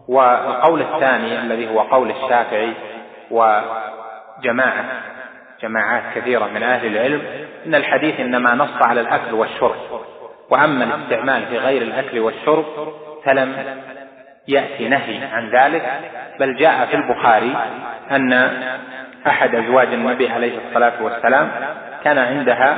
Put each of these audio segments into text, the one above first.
والقول الثاني الذي هو قول الشافعي وجماعات كثيرة من أهل العلم إن الحديث إنما نص على الأكل والشرب، وأما الاستعمال في غير الأكل والشرب فلم يأتي نهي عن ذلك، بل جاء في البخاري أن أحد أزواج النبي عليه الصلاة والسلام كان عندها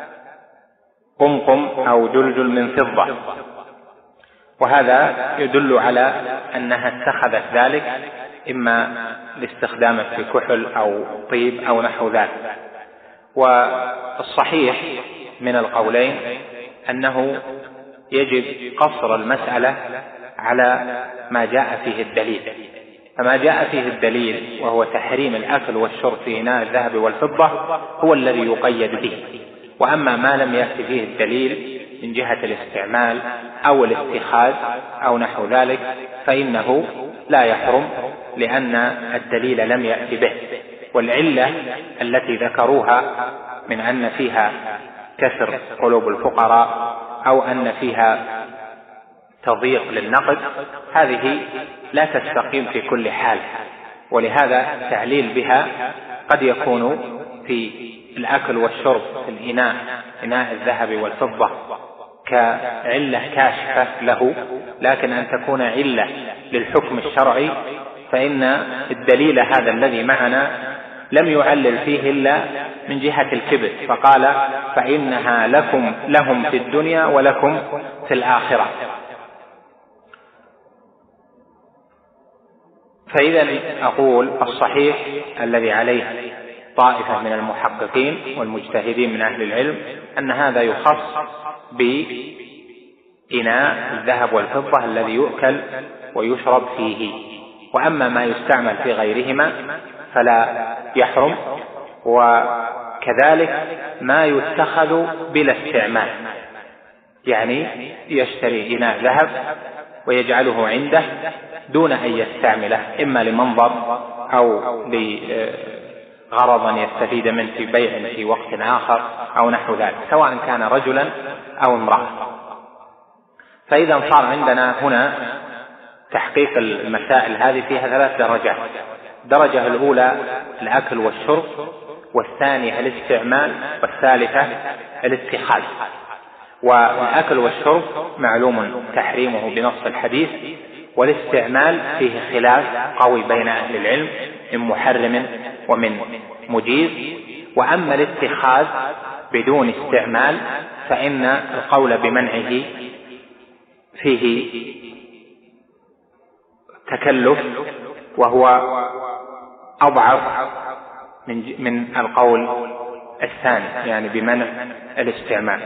قمقم أو جلجل من فضة، وهذا يدل على أنها اتخذت ذلك إما لاستخدامه في كحل أو طيب أو نحو ذلك. والصحيح من القولين أنه يجب قصر المسألة على ما جاء فيه الدليل، فما جاء فيه الدليل وهو تحريم الأكل والشرب في إناء الذهب والفضة هو الذي يقيد به، وأما ما لم يأتي فيه الدليل من جهة الاستعمال أو الاتخاذ أو نحو ذلك فإنه لا يحرم، لأن الدليل لم يأتي به. والعلة التي ذكروها من أن فيها كسر قلوب الفقراء أو أن فيها تضييق للنقد هذه لا تستقيم في كل حال، ولهذا التعليل بها قد يكون في الأكل والشرب في إناء الذهب والفضة كعلة كاشفة له، لكن أن تكون علة للحكم الشرعي فإن الدليل هذا الذي معنا لم يعلل فيه إلا من جهة الكبر، فقال فإنها لهم في الدنيا ولكم في الآخرة. فإذا أقول الصحيح الذي عليه طائفة من المحققين والمجتهدين من أهل العلم أن هذا يخص بإناء الذهب والفضة الذي يؤكل ويشرب فيه، وأما ما يستعمل في غيرهما فلا يحرم، وكذلك ما يتخذ بلا استعمال، يعني يشتري إناء ذهب ويجعله عنده دون أن يستعمله إما لمنظر أو لغرض يستفيد منه في بيع في وقت آخر أو نحو ذلك، سواء كان رجلا أو امرأة. فإذا صار عندنا هنا تحقيق المسائل هذه فيها 3 درجات: الدرجة الأولى الأكل والشرب، والثانية الاستعمال، والثالثة الاتخاذ. والأكل والشرب معلوم تحريمه بنص الحديث، والاستعمال فيه خلاف قوي بين أهل العلم من محرم ومن مجيز. وأما الاتخاذ بدون استعمال فإن القول بمنعه فيه تكلف، وهو أضعف من القول الثاني، يعني بمنع الاستعمال.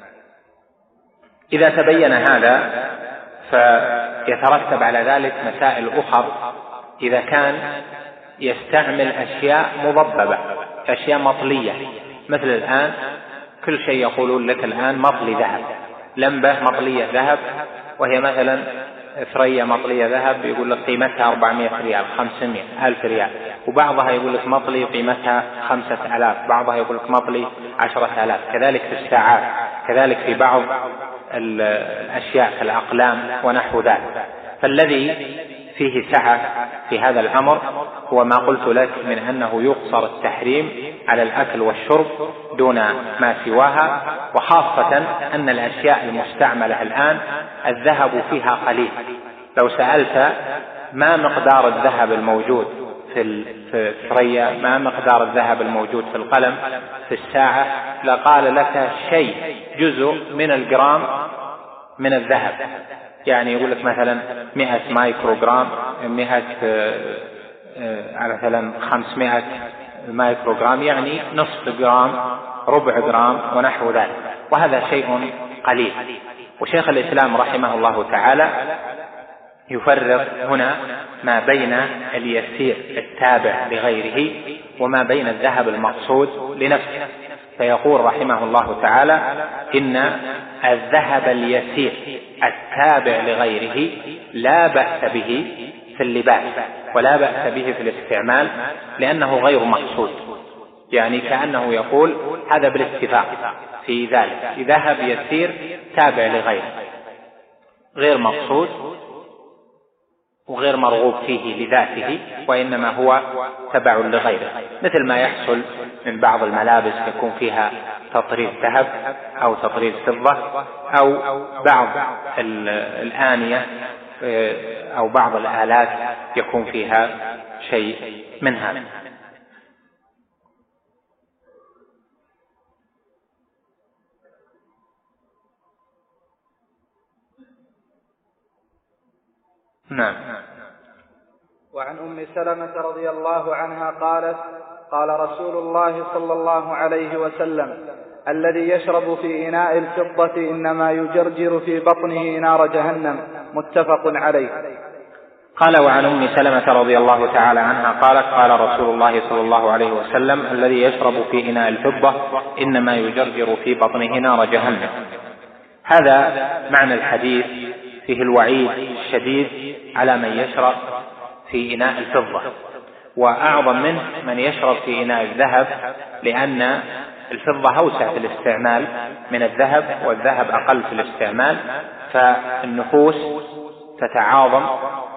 إذا تبين هذا فيترتب على ذلك مسائل أخرى. إذا كان يستعمل أشياء مضببة، أشياء مطلية، مثل الآن كل شيء يقولون لك الآن مطلي ذهب، لمبة مطلية ذهب وهي مثلا ثريا مطلية ذهب يقول لك قيمتها 400 ريال 500 ألف ريال، وبعضها يقول لك مطلي قيمتها 5000، بعضها يقول لك مطلي 10,000. كذلك في الساعات، كذلك في بعض الأشياء كالأقلام ونحو ذلك. فالذي فيه سعة في هذا الأمر هو ما قلت لك من أنه يقصر التحريم على الأكل والشرب دون ما سواها، وخاصة أن الأشياء المستعملة الآن الذهب فيها قليل. لو سألت ما مقدار الذهب الموجود في الثريا، ما مقدار الذهب الموجود في القلم، في الساعة، لقال لك شيء جزء من الجرام من الذهب. يعني يقول لك مثلا 100 مايكروغرام، 100 مثلا 500 مايكروغرام، يعني نصف جرام، ربع جرام ونحو ذلك، وهذا شيء قليل. وشيخ الإسلام رحمه الله تعالى يفرق هنا ما بين اليسير التابع لغيره وما بين الذهب المقصود لنفسه، فيقول رحمه الله تعالى إن الذهب اليسير التابع لغيره لا بأس به في اللباس ولا بأس به في الاستعمال، لأنه غير مقصود. يعني كأنه يقول هذا بالاتفاق في ذلك، ذهب يسير تابع لغيره غير مقصود، وغير مرغوب فيه لذاته، وإنما هو تبع لغيره، مثل ما يحصل من بعض الملابس يكون فيها تطريز ذهب أو تطريز فضة، أو بعض الآنية أو بعض الآلات يكون فيها شيء من هذا. نعم. وعن أم سلمة رضي الله عنها قالت: قال رسول الله صلى الله عليه وسلم: الذي يشرب في إناء الفضة إنما يجرجر في بطنه نار جهنم. متفق عليه. قال: وعن أم سلمة رضي الله تعالى عنها قالت: قال رسول الله صلى الله عليه وسلم: الذي يشرب في إناء الفضة إنما يجرجر في بطنه نار جهنم. هذا معنى الحديث، فيه الوعيد الشديد على من يشرب في إناء الفضة، وأعظم منه من يشرب في إناء الذهب، لأن الفضة أوسع في الاستعمال من الذهب، والذهب أقل في الاستعمال، فالنفوس تتعاظم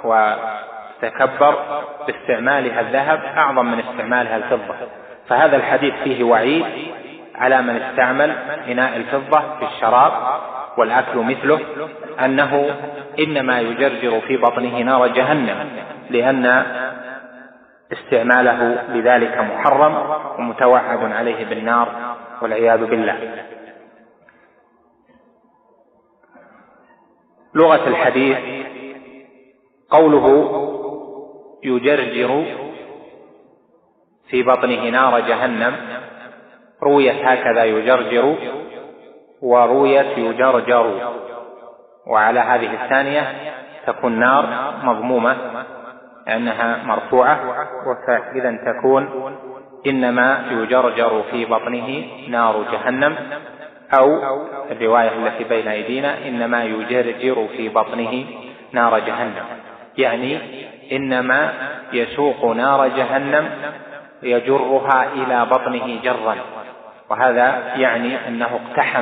وتتكبر باستعمالها الذهب أعظم من استعمالها الفضة. فهذا الحديث فيه وعيد على من استعمل إناء الفضة في الشراب والأكل مثله، أنه إنما يجرجر في بطنه نار جهنم، لأن استعماله لذلك محرم ومتوعد عليه بالنار والعياذ بالله. لغة الحديث قوله يجرجر في بطنه نار جهنم، رويت هكذا يجرجر، ورويت يجرجر، وعلى هذه الثانية تكون نار مضمومة لأنها مرفوعة، وإذا تكون إنما يجرجر في بطنه نار جهنم، أو الرواية التي بين أيدينا إنما يجرجر في بطنه نار جهنم، يعني إنما يسوق نار جهنم يجرها إلى بطنه جرا، وهذا يعني أنه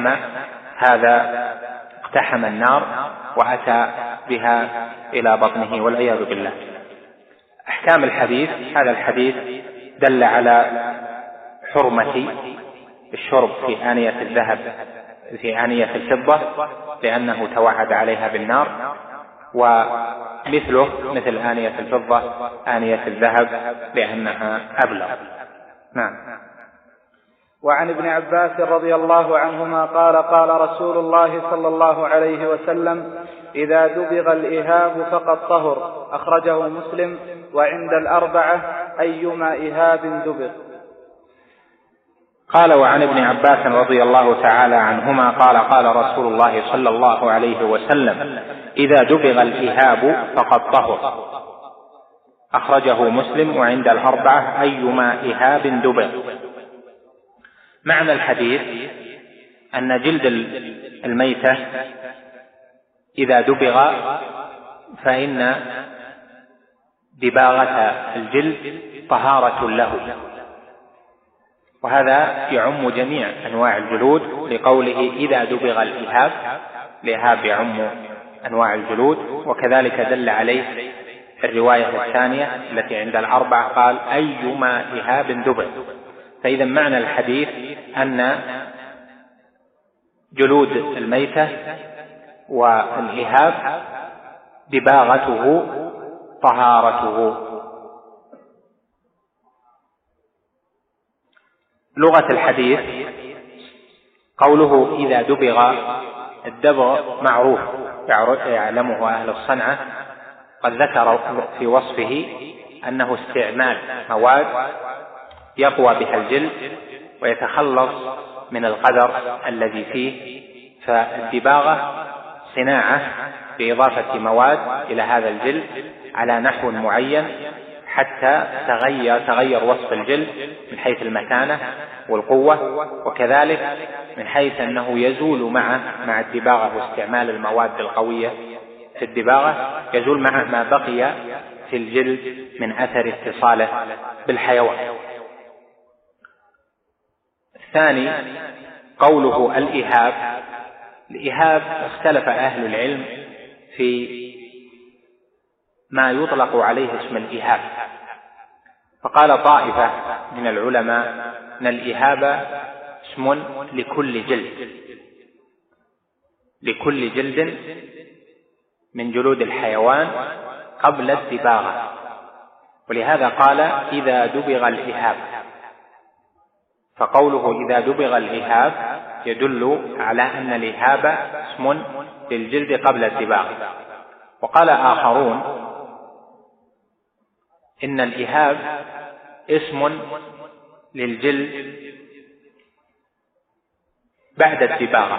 اقتحم النار وأتى بها إلى بطنه والعياذ بالله. أحكام الحديث: هذا الحديث دل على حرمة الشرب في آنية الذهب في آنية الفضة، لأنه توعد عليها بالنار، ومثله مثل آنية الفضة آنية الذهب لأنها أبلغ. نعم. وعن ابن عباس رضي الله عنهما قال: قال رسول الله صلى الله عليه وسلم: إذا دبغ الإهاب فقد طهر. أخرجه مسلم. وعند الأربعة أيما إهاب دبغ. قال: وعن ابن عباس رضي الله تعالى عنهما قال: قال رسول الله صلى الله عليه وسلم: إذا دبغ الإهاب فقد طهر. أخرجه مسلم. وعند الأربعة أيما إهاب دبغ. معنى الحديث أن جلد الميتة إذا دبغ فإن دباغة الجلد طهارة له، وهذا يعم جميع أنواع الجلود، لقوله إذا دبغ الإهاب، الإهاب يعم أنواع الجلود. وكذلك دل عليه الرواية الثانية التي عند الأربعة قال: أيما إهاب دبغ. فإذا معنى الحديث أن جلود الميتة والإهاب دباغته طهارته. لغة الحديث قوله إذا دبغ، الدبغ معروف يعلمه أهل الصنعة، قد ذكر في وصفه أنه استعمال مواد يقوى بها الجلد ويتخلص من القدر الذي فيه، فالدباغة صناعة بإضافة مواد إلى هذا الجلد على نحو معين حتى تغير وصف الجلد من حيث المتانة والقوة، وكذلك من حيث أنه يزول مع الدباغة واستعمال المواد القوية في الدباغة، يزول معه ما بقي في الجلد من أثر اتصاله بالحيوان. الثاني قوله الإهاب. الإهاب اختلف أهل العلم في ما يطلق عليه اسم الإهاب. فقال طائفة من العلماء أن الإهاب اسم لكل جلد من جلود الحيوان قبل الدباغة، ولهذا قال إذا دبغ الإهاب، فقوله إذا دبغ الإهاب يدل على أن الإهاب اسم للجلد قبل الدباغة. وقال آخرون إن الإهاب اسم للجلد بعد الدباغة،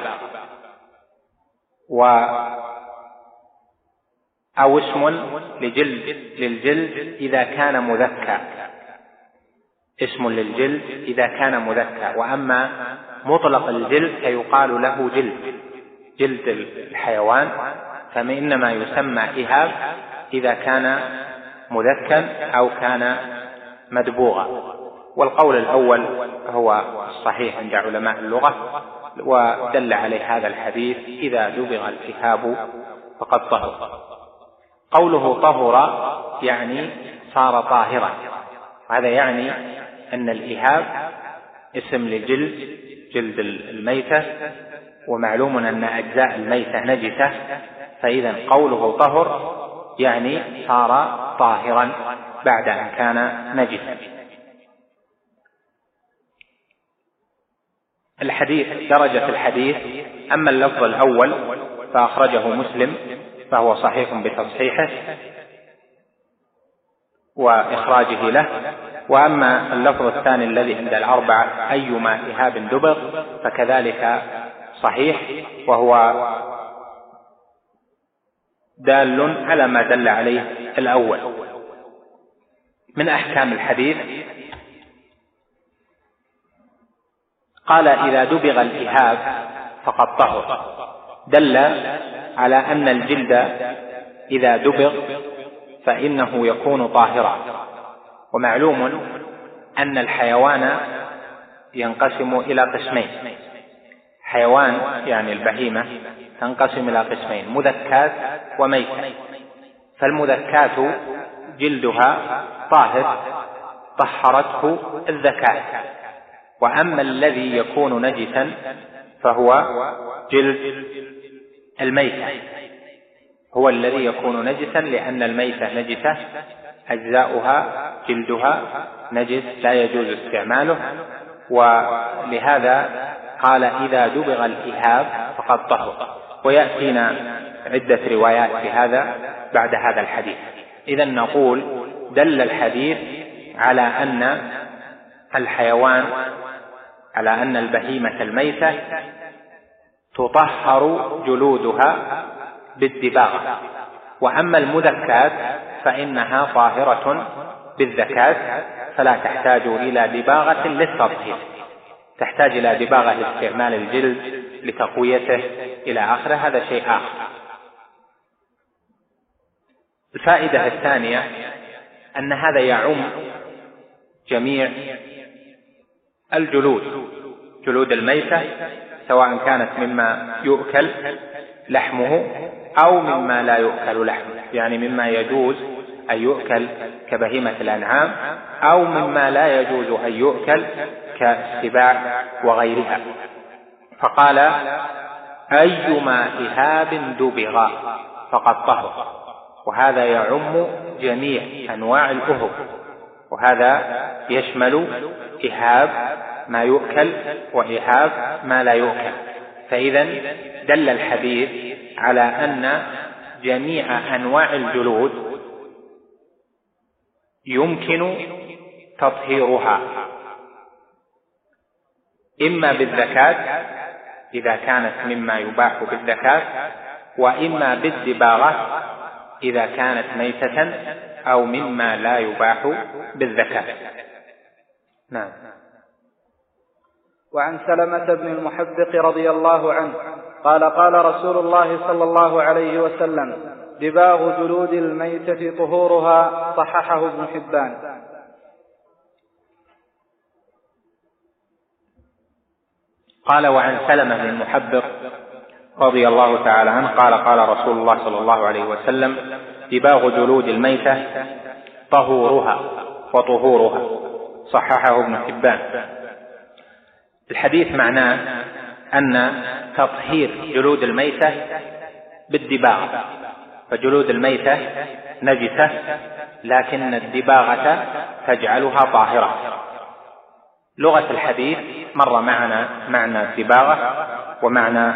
أو اسم للجلد إذا كان مذكى، اسم للجلد إذا كان مذكى. وأما مطلق الجلد فيقال له جلد الحيوان، فإنما يسمى إهاب إذا كان مذكى أو كان مدبوغا. والقول الأول هو الصحيح عند علماء اللغة، ودل عليه هذا الحديث إذا دبغ الإهاب فقد طهر. قوله طهر يعني صار طاهرا، هذا يعني أن الإهاب اسم جلد الميتة، ومعلوم أن أجزاء الميتة نجسة، فإذا قوله طهر يعني صار طاهرا بعد أن كان نجسا. الحديث درجة الحديث: أما اللفظ الأول فأخرجه مسلم فهو صحيح بتصحيحه وإخراجه له، وأما اللفظ الثاني الذي عند الأربعة أيما إهاب دبغ فكذلك صحيح، وهو دال على ما دل عليه الأول. من أحكام الحديث قال إذا دبغ الإهاب فقد طهر، دل على أن الجلد إذا دبغ فإنه يكون طاهرا. ومعلوم أن الحيوان ينقسم إلى قسمين، حيوان يعني البهيمة تنقسم إلى قسمين: مذكات وميتة. فالمذكات جلدها طاهر طهرته الذكاة، وأما الذي يكون نجسا فهو جلد الميتة، هو الذي يكون نجسا، لأن الميتة نجسة أجزاؤها جلدها نجس لا يجوز استعماله، ولهذا قال إذا دبغ الإهاب فقد طهر. ويأتينا عدة روايات في هذا بعد هذا الحديث. إذن نقول دل الحديث على أن الحيوان، على أن البهيمة الميتة تطهر جلودها بالدباغة، وأما المذكات فإنها طاهرة بالذكاة فلا تحتاج إلى دباغة للتطهير، تحتاج إلى دباغة لاستعمال الجلد لتقويته إلى آخره، هذا شيء آخر. الفائدة الثانية أن هذا يعم جميع جلود الميتة، سواء كانت مما يؤكل لحمه أو مما لا يؤكل لحمه، يعني مما يجوز أن يؤكل كبهيمة الأنعام أو مما لا يجوز أن يؤكل كالسباع وغيرها. فقال أيما إهاب دبغ فقد طهر، وهذا يعم جميع أنواع الأهب، وهذا يشمل إهاب ما يؤكل وإهاب ما لا يؤكل. فإذا دل الحديث على أن جميع أنواع الجلود يمكن تطهيرها، إما بالذكاة إذا كانت مما يباح بالذكاة، وإما بالدباغة إذا كانت ميتة أو مما لا يباح بالذكاة. نعم. وعن سلمة بن المحبق رضي الله عنه قال قال رسول الله صلى الله عليه وسلم: دباغ جلود الميتة طهورها، صححه ابن حبان. قال وعن سلمة بن المحبق رضي الله تعالى عنه قال قال رسول الله صلى الله عليه وسلم: دباغ جلود الميتة طهورها وطهورها، صححه ابن حبان. الحديث معناه أن تطهير جلود الميتة بالدباغ، فجلود الميتة نجسة لكن الدباغة تجعلها طاهرة. لغة الحديث مر معنا معنى الدباغة ومعنى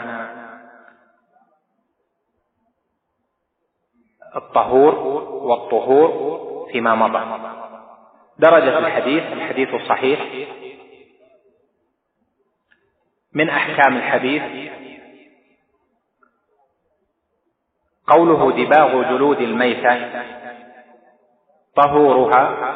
الطهور والطهور فيما مضى. درجة الحديث الصحيح. من أحكام الحديث قوله دباغ جلود الميتة طهورها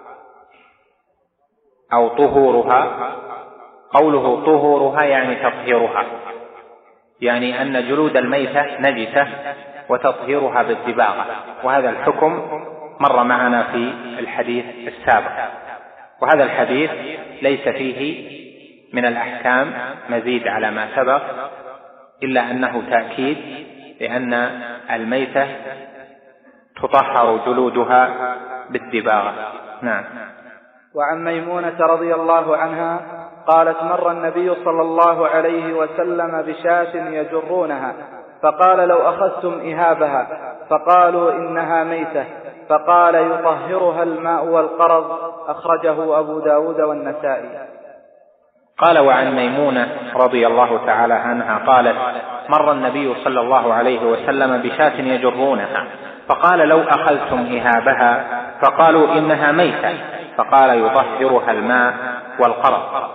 أو طهورها، قوله طهورها يعني تطهيرها، يعني أن جلود الميتة نجسة وتطهيرها بالدباغة، وهذا الحكم مر معنا في الحديث السابق. وهذا الحديث ليس فيه من الأحكام مزيد على ما سبق، إلا أنه تأكيد لأن الميتة تطهر جلودها بالدباغة. نعم. وعن ميمونة رضي الله عنها قالت: مر النبي صلى الله عليه وسلم بشاة يجرونها، فقال: لو أخذتم إهابها، فقالوا: إنها ميتة، فقال: يطهرها الماء والقرض. أخرجه أبو داود والنسائي. قال: وعن ميمونة رضي الله تعالى عنها قالت: مر النبي صلى الله عليه وسلم بشاة يجرونها، فقال: لو أخذتم إهابها، فقالوا: إنها ميتة، فقال: يطهرها الماء والقرض.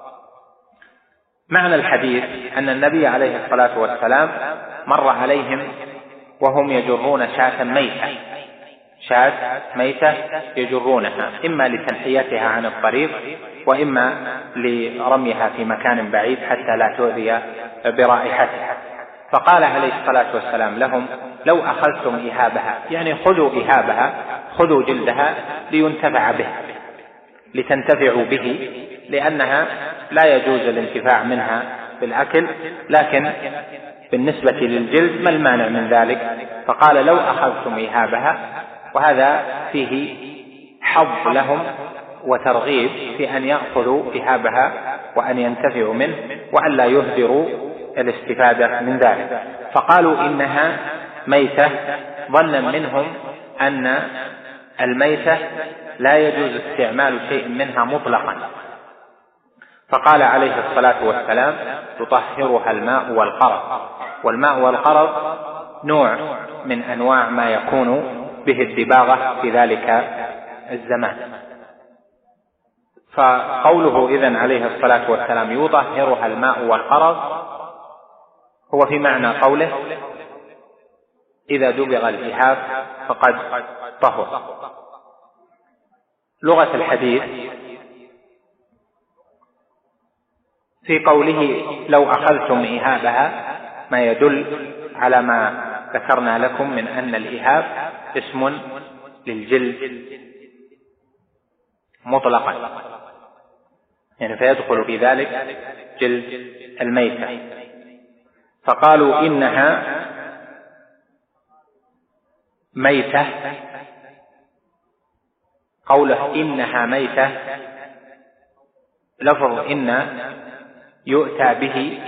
معنى الحديث أن النبي عليه الصلاة والسلام مر عليهم وهم يجرون شاة ميتة يجرونها، إما لتنحيتها عن الطريق وإما لرميها في مكان بعيد حتى لا تؤذي برائحتها. فقال عليه الصلاة والسلام لهم: لو أخذتم إهابها، يعني خذوا إهابها، خذوا جلدها لينتفع به، لتنتفعوا به، لأنها لا يجوز الانتفاع منها بالأكل، لكن بالنسبة للجلد ما المانع من ذلك؟ فقال: لو أخذتم إهابها، وهذا فيه حظ لهم وترغيب في أن يأخذوا إهابها وأن ينتفعوا منه وأن لا يهدروا الاستفادة من ذلك. فقالوا: إنها ميتة، ظنا منهم أن الميتة لا يجوز استعمال شيء منها مطلقا. فقال عليه الصلاة والسلام: تطهرها الماء والقرض. والماء والقرض نوع من أنواع ما يكون به الدباغة في ذلك الزمان. فقوله إذن عليه الصلاة والسلام يطهرها الماء والقرض هو في معنى قوله: إذا دبغ الإهاب فقد طهر. لغة الحديث في قوله: لو أخذتم إهابها، ما يدل على ما ذكرنا لكم من أن الإهاب اسم للجلد مطلقا، يعني فيدخل في ذلك جلد الميتة. فقالوا: إنها ميتة. قوله إنها ميتة، لفظ إن يؤتى به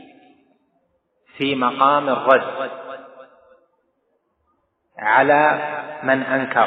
في مقام الرد على من أنكر،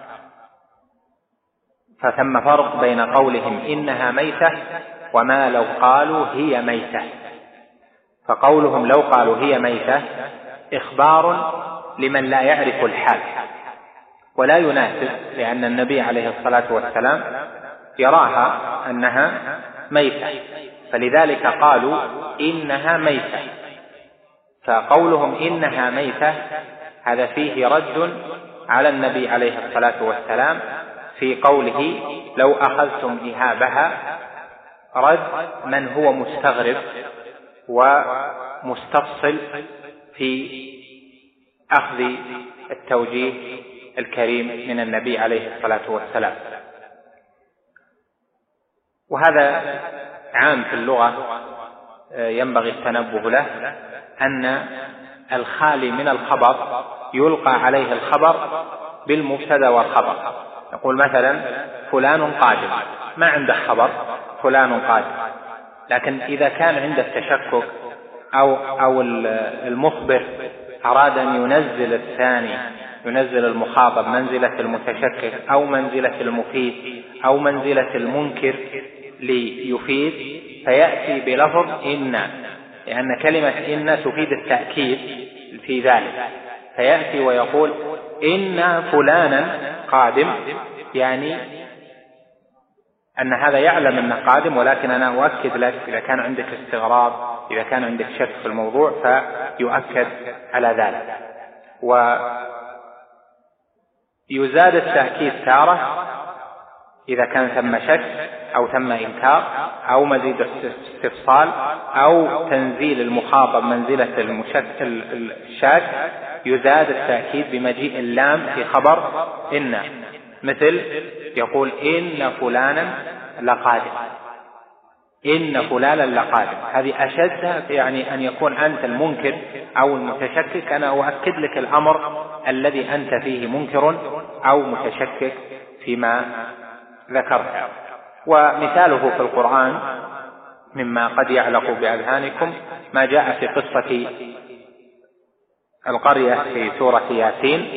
فثم فرق بين قولهم إنها ميتة وما لو قالوا هي ميتة. فقولهم لو قالوا هي ميتة إخبار لمن لا يعرف الحال، ولا يناسب، لأن النبي عليه الصلاة والسلام يراها أنها ميتة، فلذلك قالوا إنها ميتة. فقولهم إنها ميتة هذا فيه رد على النبي عليه الصلاة والسلام في قوله لو أخذتم إهابها، رد من هو مستغرب ومستفصل في أخذ التوجيه الكريم من النبي عليه الصلاة والسلام. وهذا عام في اللغة ينبغي التنبه له، أن الخالي من الخبر يلقى عليه الخبر بالمبتدأ والخبر. نقول مثلا فلان قادم، ما عنده خبر فلان قادم، لكن إذا كان عنده تشكك أو المخبر أراد أن ينزل الثاني، ينزل المخاطب منزلة المتشكك أو منزلة المفيد أو منزلة المنكر ليفيد، فيأتي بلفظ إن، لأن كلمة إن تفيد التأكيد في ذلك، فيأتي ويقول إن فلانا قادم، يعني أن هذا يعلم أنه قادم، ولكن أنا أؤكد لك إذا كان عندك استغراب، إذا كان عندك شك في الموضوع فيؤكد على ذلك. ويزاد التأكيد تارة إذا كان ثم شك أو ثم إنكار أو مزيد استفصال أو تنزيل المخاطب منزلة الشاك، يزاد التأكيد بمجيء اللام في خبر إن، مثل يقول إن فلانا لقادم، إن فلانا لقادم. هذه أشد، يعني أن يكون أنت المنكر أو المتشكك، أنا أؤكد لك الأمر الذي أنت فيه منكر أو متشكك فيما ذكرت. ومثاله في القرآن مما قد يعلق بأذهانكم ما جاء في قصة القرية في سورة ياسين.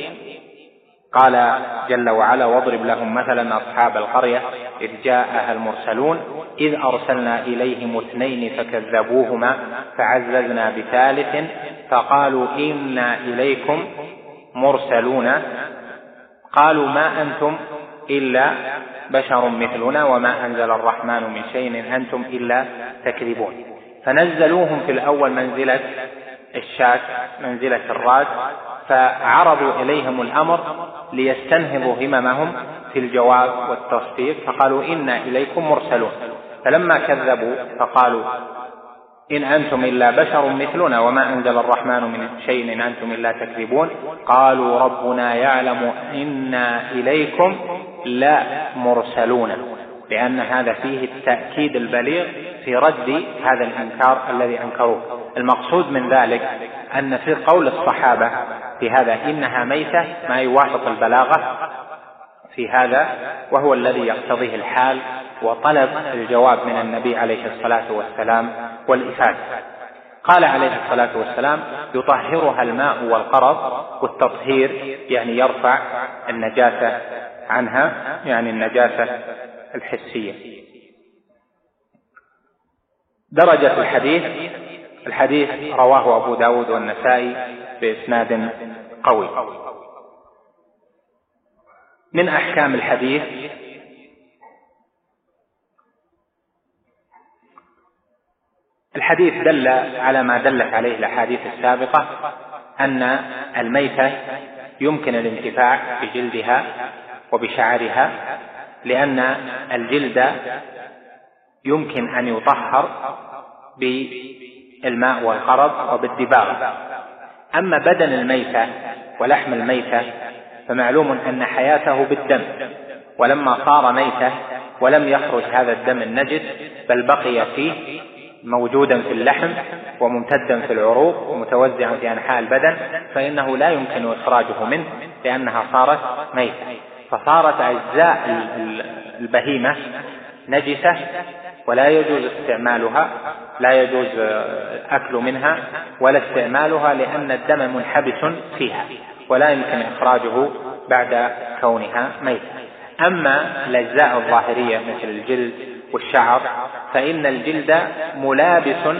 قال جل وعلا واضرب لهم مثلا أصحاب القرية إذ جاءها المرسلون إذ أرسلنا إليهم 2 فكذبوهما فعززنا ب3 فقالوا إنا إليكم مرسلون قالوا ما أنتم إلا بشر مثلنا وما أنزل الرحمن من شيء إن أنتم إلا تكذبون. فنزلوهم في الأول منزلة الشاك، منزلة الراد، فعرضوا إليهم الأمر ليستنهضوا هممهم في الجواب والتصديق، فقالوا إنا إليكم مرسلون. فلما كذبوا فقالوا إن أنتم إلا بشر مثلنا وما أنزل الرحمن من شيء إن أنتم إلا تكذبون قالوا ربنا يعلم إنا إليكم لا مرسلون، لأن هذا فيه التأكيد البليغ في رد هذا الإنكار الذي أنكروه. المقصود من ذلك أن في قول الصحابة في هذا إنها ميتة ما يوافق البلاغة في هذا، وهو الذي يقتضيه الحال وطلب الجواب من النبي عليه الصلاة والسلام والإفادة. قال عليه الصلاة والسلام يطهرها الماء والقرض، والتطهير يعني يرفع النجاسة عنها، يعني النجاسة الحسية. درجة الحديث رواه أبو داود والنسائي بإسناد قوي. من أحكام الحديث الحديث دل على ما دلت عليه الأحاديث السابقة، أن الميتة يمكن الانتفاع بجلدها وبشعرها، لأن الجلد يمكن أن يطهر بالماء والقرض وبالدباغ. أما بدن الميتة ولحم الميتة فمعلوم أن حياته بالدم، ولما صار ميتة ولم يخرج هذا الدم النجس بل بقي فيه موجودا في اللحم وممتدا في العروق ومتوزعا في أنحاء البدن، فإنه لا يمكن إخراجه منه لأنها صارت ميتة، فصارت أجزاء البهيمة نجسة ولا يجوز استعمالها، لا يجوز أكل منها ولا استعمالها، لأن الدم منحبس فيها ولا يمكن إخراجه بعد كونها ميتة. أما الأجزاء الظاهرية مثل الجلد والشعر فإن الجلد ملابس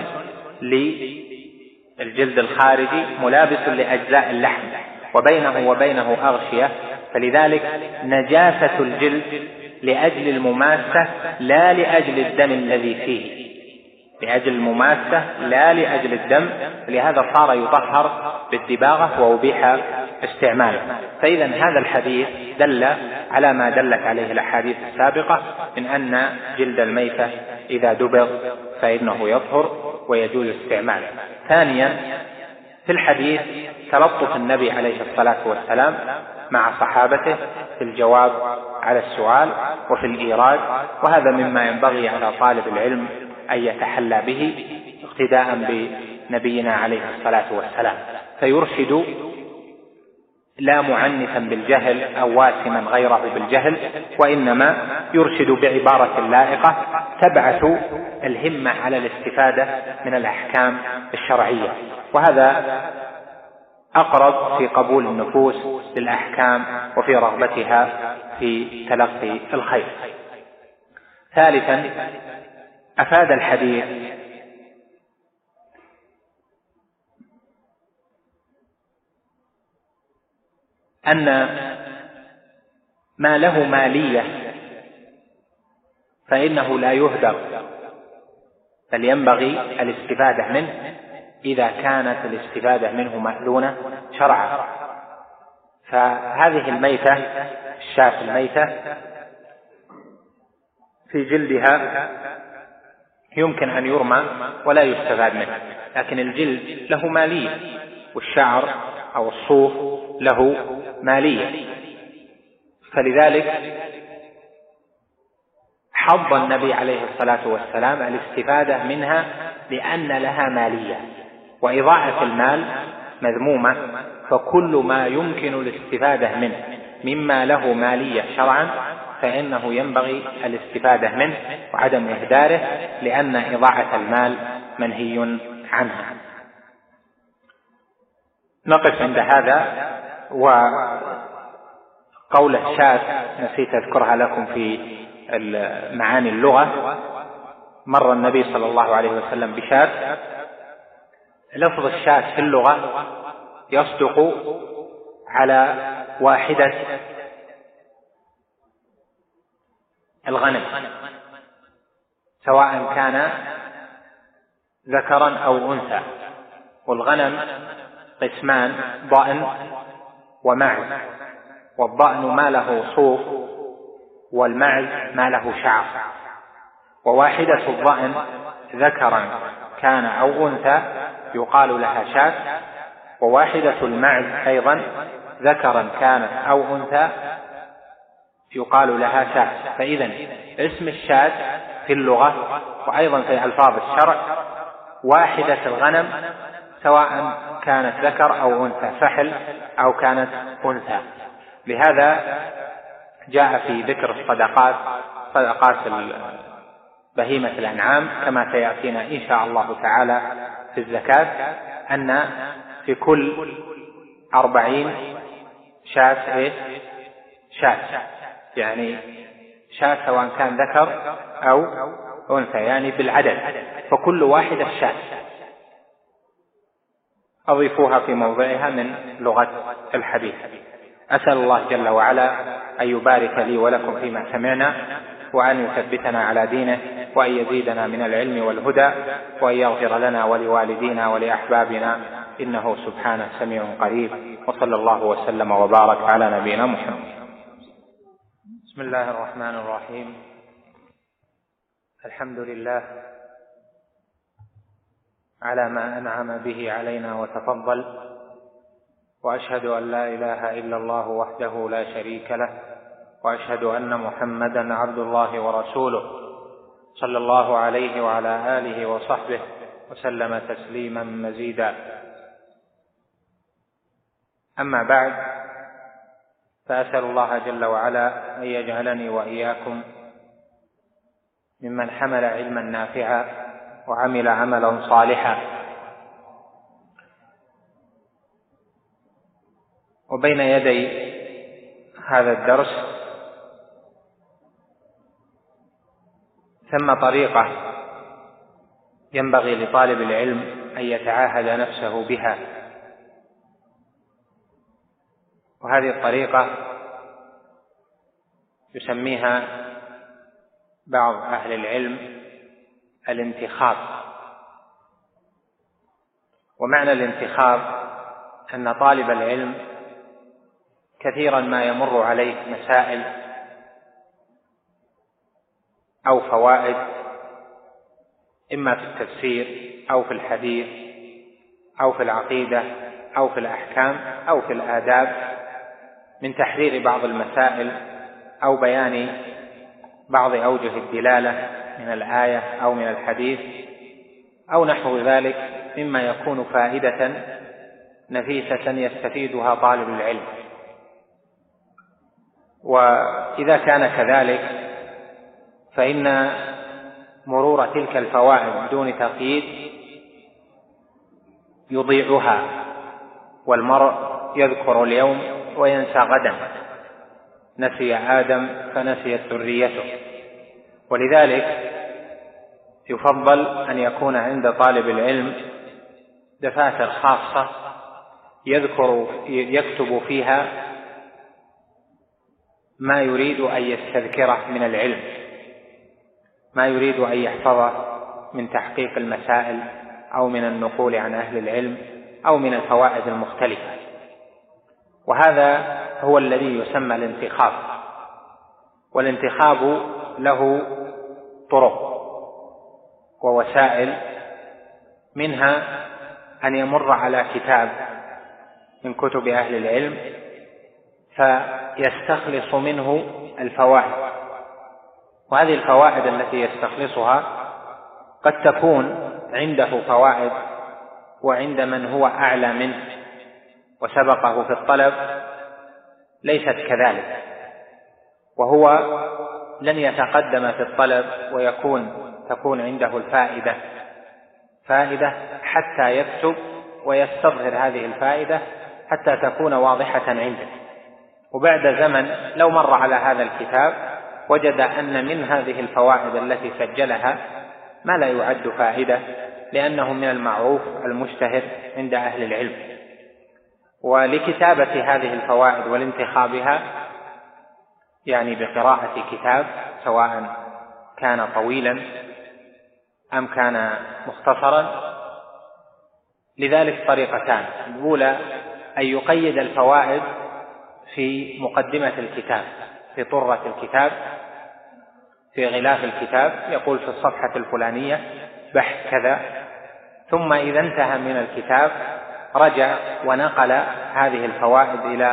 للجلد الخارجي ملابس لأجزاء اللحم وبينه وبينه أغشية، فلذلك نجاسة الجلد لأجل المماسة لا لأجل الدم الذي فيه، لأجل المماسة لا لأجل الدم، لهذا صار يطهر بالدباغة وأبيح استعماله. فإذا هذا الحديث دل على ما دلت عليه الأحاديث السابقة من أن جلد الميتة إذا دبغ فإنه يطهر ويجوز استعماله. ثانيا في الحديث تلطف النبي عليه الصلاة والسلام مع صحابته في الجواب على السؤال وفي الإيراد، وهذا مما ينبغي على طالب العلم أن يتحلى به اقتداء نبينا عليه الصلاة والسلام، فيرشد لا معنفا بالجهل أو واسما غيره بالجهل، وإنما يرشد بعبارة لائقة تبعث الهمة على الاستفادة من الأحكام الشرعية، وهذا أقرب في قبول النفوس للأحكام وفي رغبتها في تلقي الخير. ثالثا، أفاد الحديث أن ما له مالية فإنه لا يهدر، بل ينبغي الاستفادة منه إذا كانت الاستفادة منه مأذونة شرعا. فهذه الميتة، الشاة الميتة في جلدها يمكن أن يرمى ولا يستفاد منه، لكن الجلد له مالية، والشعر أو الصوف له مالية، فلذلك حض النبي عليه الصلاة والسلام الاستفادة منها لأن لها مالية، وإضاعة المال مذمومة، فكل ما يمكن الاستفادة منه مما له مالية شرعا فإنه ينبغي الاستفادة منه وعدم إهداره، لأن إضاعة المال منهي عنها. نقف عند هذا. وقول الشاة نسيت أذكرها لكم في معاني اللغة. مر النبي صلى الله عليه وسلم بشاة، لفظ الشاة في اللغة يصدق على واحدة الغنم، سواء كان ذكرا أو أنثى. والغنم قسمان: ضأن ومعز، والضأن ما له صوف، والمعز ما له شعر. وواحدة الضأن ذكرا كان أو أنثى يقال لها شاة، وواحدة المعز أيضا ذكرا كانت أو أنثى يقال لها شاة. فإذا اسم الشاة في اللغة وأيضا في ألفاظ الشرع واحدة الغنم، سواء كانت ذكر أو أنثى، فحل أو كانت أنثى. لهذا جاء في ذكر الصدقات، صدقات بهيمة الأنعام كما سيأتينا إن شاء الله تعالى في الزكاة، أن في كل 40 شاة شاة، يعني شاة سواء كان ذكر أو أنثى، يعني بالعدد، فكل واحدة شاة. أضيفوها في موضعها من لغة الحديث. أسأل الله جل وعلا أن يبارك لي ولكم فيما سمعنا، وأن يثبتنا على دينه، وأن يزيدنا من العلم والهدى، وأن يغفر لنا ولوالدينا ولأحبابنا، إنه سبحانه سميع قريب. وصلى الله وسلم وبارك على نبينا محمد. بسم الله الرحمن الرحيم. الحمد لله على ما أنعم به علينا وتفضل، وأشهد أن لا إله إلا الله وحده لا شريك له، وأشهد أن محمدا عبد الله ورسوله، صلى الله عليه وعلى آله وصحبه وسلم تسليما مزيدا. أما بعد، فأسأل الله جل وعلا أن يجعلني وإياكم ممن حمل علما نافعا وعمل عملا صالحا. وبين يدي هذا الدرس ثم طريقة ينبغي لطالب العلم أن يتعاهد نفسه بها، وهذه الطريقة يسميها بعض أهل العلم الانتخاب. ومعنى الانتخاب أن طالب العلم كثيرا ما يمر عليه مسائل أو فوائد، إما في التفسير أو في الحديث أو في العقيدة أو في الأحكام أو في الآداب، من تحرير بعض المسائل أو بيان بعض أوجه الدلالة من الآية أو من الحديث أو نحو ذلك مما يكون فائدة نفيسة يستفيدها طالب العلم. وإذا كان كذلك فإن مرور تلك الفوائد بدون تقييد يضيعها، والمرء يذكر اليوم وينسى غدا، نسي آدم فنسيت ذريته. ولذلك يفضل أن يكون عند طالب العلم دفاتر خاصة يكتب فيها ما يريد أن يستذكره من العلم، ما يريد أن يحفظه من تحقيق المسائل أو من النقول عن أهل العلم أو من الفوائد المختلفة. وهذا هو الذي يسمى الانتخاب. والانتخاب له طرق ووسائل، منها أن يمر على كتاب من كتب أهل العلم فيستخلص منه الفوائد، وهذه الفوائد التي يستخلصها قد تكون عنده فوائد وعند من هو أعلى منه وسبقه في الطلب ليست كذلك، وهو لن يتقدم في الطلب تكون عنده فائدة حتى يكتب ويستظهر هذه الفائدة حتى تكون واضحة عنده. وبعد زمن لو مر على هذا الكتاب وجد أن من هذه الفوائد التي سجلها ما لا يعد فائدة، لأنه من المعروف المشتهر عند أهل العلم. ولكتابة هذه الفوائد والانتخابها يعني بقراءة كتاب سواء كان طويلا أم كان مختصرا، لذلك طريقتان: الأولى أن يقيد الفوائد في مقدمة الكتاب، في طرة الكتاب، في غلاف الكتاب، يقول في الصفحة الفلانية بحث كذا، ثم إذا انتهى من الكتاب رجع ونقل هذه الفوائد إلى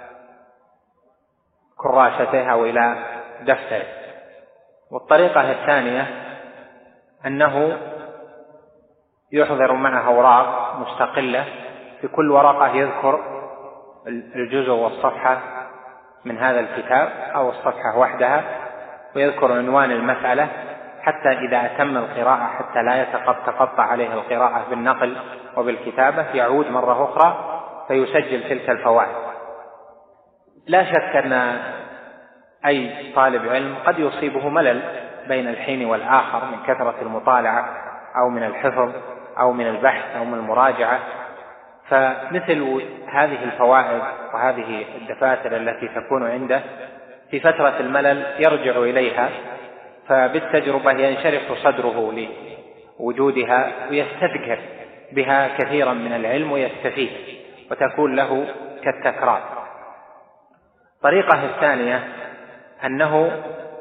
كراسته أو إلى دفتره. والطريقة الثانية أنه يحضر معه أوراق مستقلة، في كل ورقة يذكر الجزء والصفحة من هذا الكتاب أو الصفحة وحدها، ويذكر عنوان المسألة حتى إذا أتم القراءة حتى لا يتقطع عليه القراءة بالنقل وبالكتابة يعود مرة أخرى فيسجل تلك الفوائد. لا شك أن أي طالب علم قد يصيبه ملل بين الحين والآخر من كثرة المطالعة أو من الحفظ أو من البحث أو من المراجعة، فمثل هذه الفوائد وهذه الدفاتر التي تكون عنده في فترة الملل يرجع إليها، فبالتجربة ينشرح صدره لوجودها ويستذكر بها كثيرا من العلم ويستفيد وتكون له كالتكرار. الطريقة الثانية أنه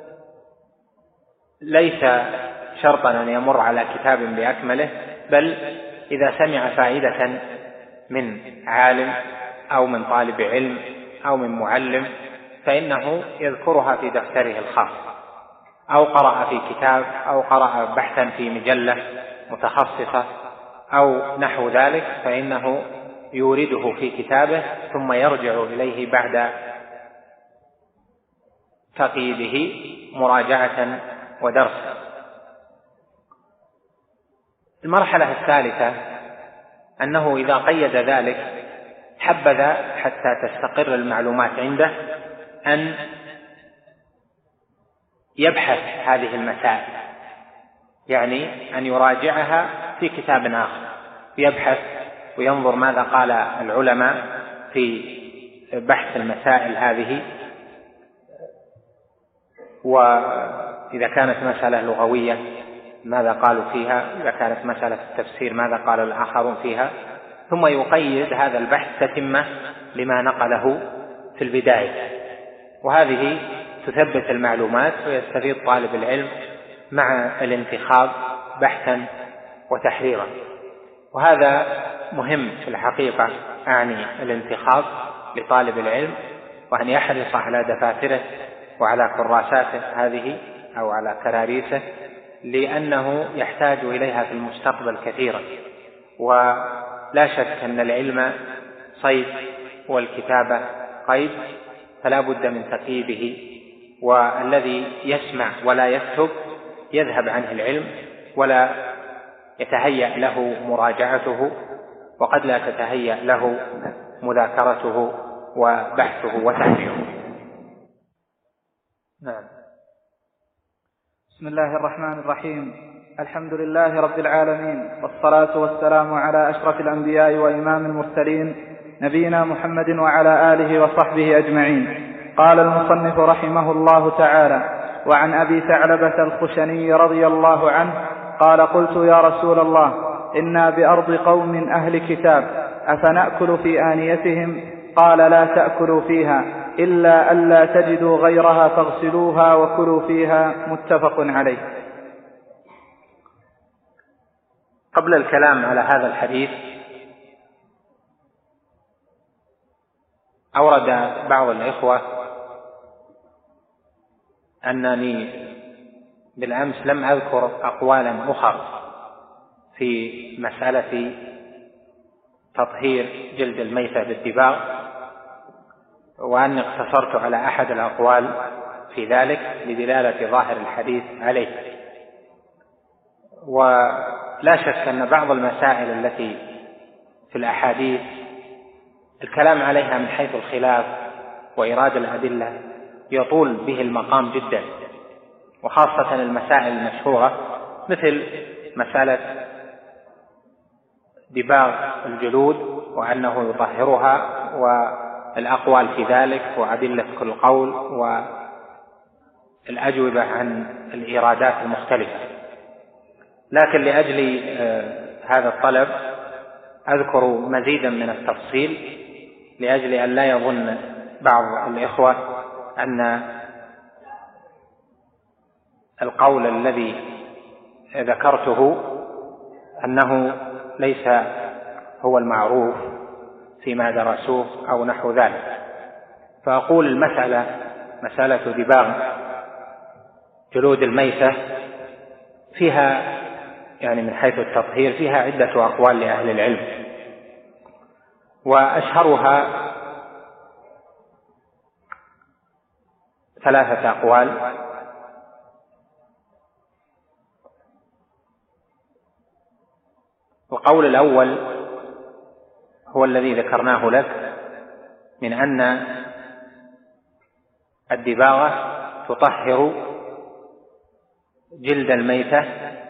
ليس شرطا أن يمر على كتاب بأكمله، بل إذا سمع فائدة من عالم أو من طالب علم أو من معلم فإنه يذكرها في دفتره الخاص، أو قرأ في كتاب أو قرأ بحثا في مجلة متخصصة أو نحو ذلك، فإنه يورده في كتابه ثم يرجع إليه بعد تقييده مراجعة ودرسا. المرحلة الثالثة أنه إذا قيد ذلك حبذ حتى تستقر المعلومات عنده أن يبحث هذه المسائل، يعني أن يراجعها في كتاب آخر، يبحث وينظر ماذا قال العلماء في بحث المسائل هذه، وإذا كانت مسألة لغوية ماذا قالوا فيها، إذا كانت مسألة التفسير ماذا قال الآخرون فيها، ثم يقيد هذا البحث تتمة لما نقله في البداية. وهذه تثبت المعلومات ويستفيد طالب العلم مع الانتخاب بحثا وتحريرا. وهذا مهم في الحقيقة، أعني الانتخاب لطالب العلم، وأن يحرص على دفاتره وعلى كراساته هذه أو على كراريسه، لأنه يحتاج إليها في المستقبل كثيرا، ولا شك أن العلم صيد والكتابة قيد، فلا بد من تقييده، والذي يسمع ولا يكتب يذهب عنه العلم ولا يتهيأ له مراجعته، وقد لا تتهيأ له مذاكرته وبحثه وتحريره. نعم. بسم الله الرحمن الرحيم. الحمد لله رب العالمين، والصلاة والسلام على أشرف الأنبياء وإمام المرسلين نبينا محمد وعلى آله وصحبه أجمعين. قال المصنف رحمه الله تعالى: وعن أبي ثعلبة الخشني رضي الله عنه قال: قلت يا رسول الله، إنا بأرض قوم أهل كتاب، أفنأكل في آنيتهم؟ قال: لا تأكلوا فيها إلا ألا تجدوا غيرها فاغسلوها وكلوا فيها. متفق عليه. قبل الكلام على هذا الحديث أورد بعض الإخوة أنني بالأمس لم أذكر أقوالا أخرى في مسألة تطهير جلد الميتة بالدباغ، وأني اقتصرت على أحد الأقوال في ذلك لدلالة ظاهر الحديث عليه. ولا شك أن بعض المسائل التي في الأحاديث الكلام عليها من حيث الخلاف وإيراد الأدلة يطول به المقام جدا، وخاصة المسائل المشهورة مثل مسألة دباغ الجلود وأنه يطهرها والأقوال في ذلك وأدلة كل قول والأجوبة عن الإيرادات المختلفة. لكن لأجل هذا الطلب أذكر مزيدا من التفصيل لأجل أن لا يظن بعض الإخوة أن القول الذي ذكرته أنه ليس هو المعروف فيما درسوه أو نحو ذلك. فأقول المسألة مسألة دباغ جلود الميتة فيها يعني من حيث التطهير فيها عدة أقوال لأهل العلم، وأشهرها 3 أقوال. القول الأول هو الذي ذكرناه لك من أن الدباغة تطهر جلد الميتة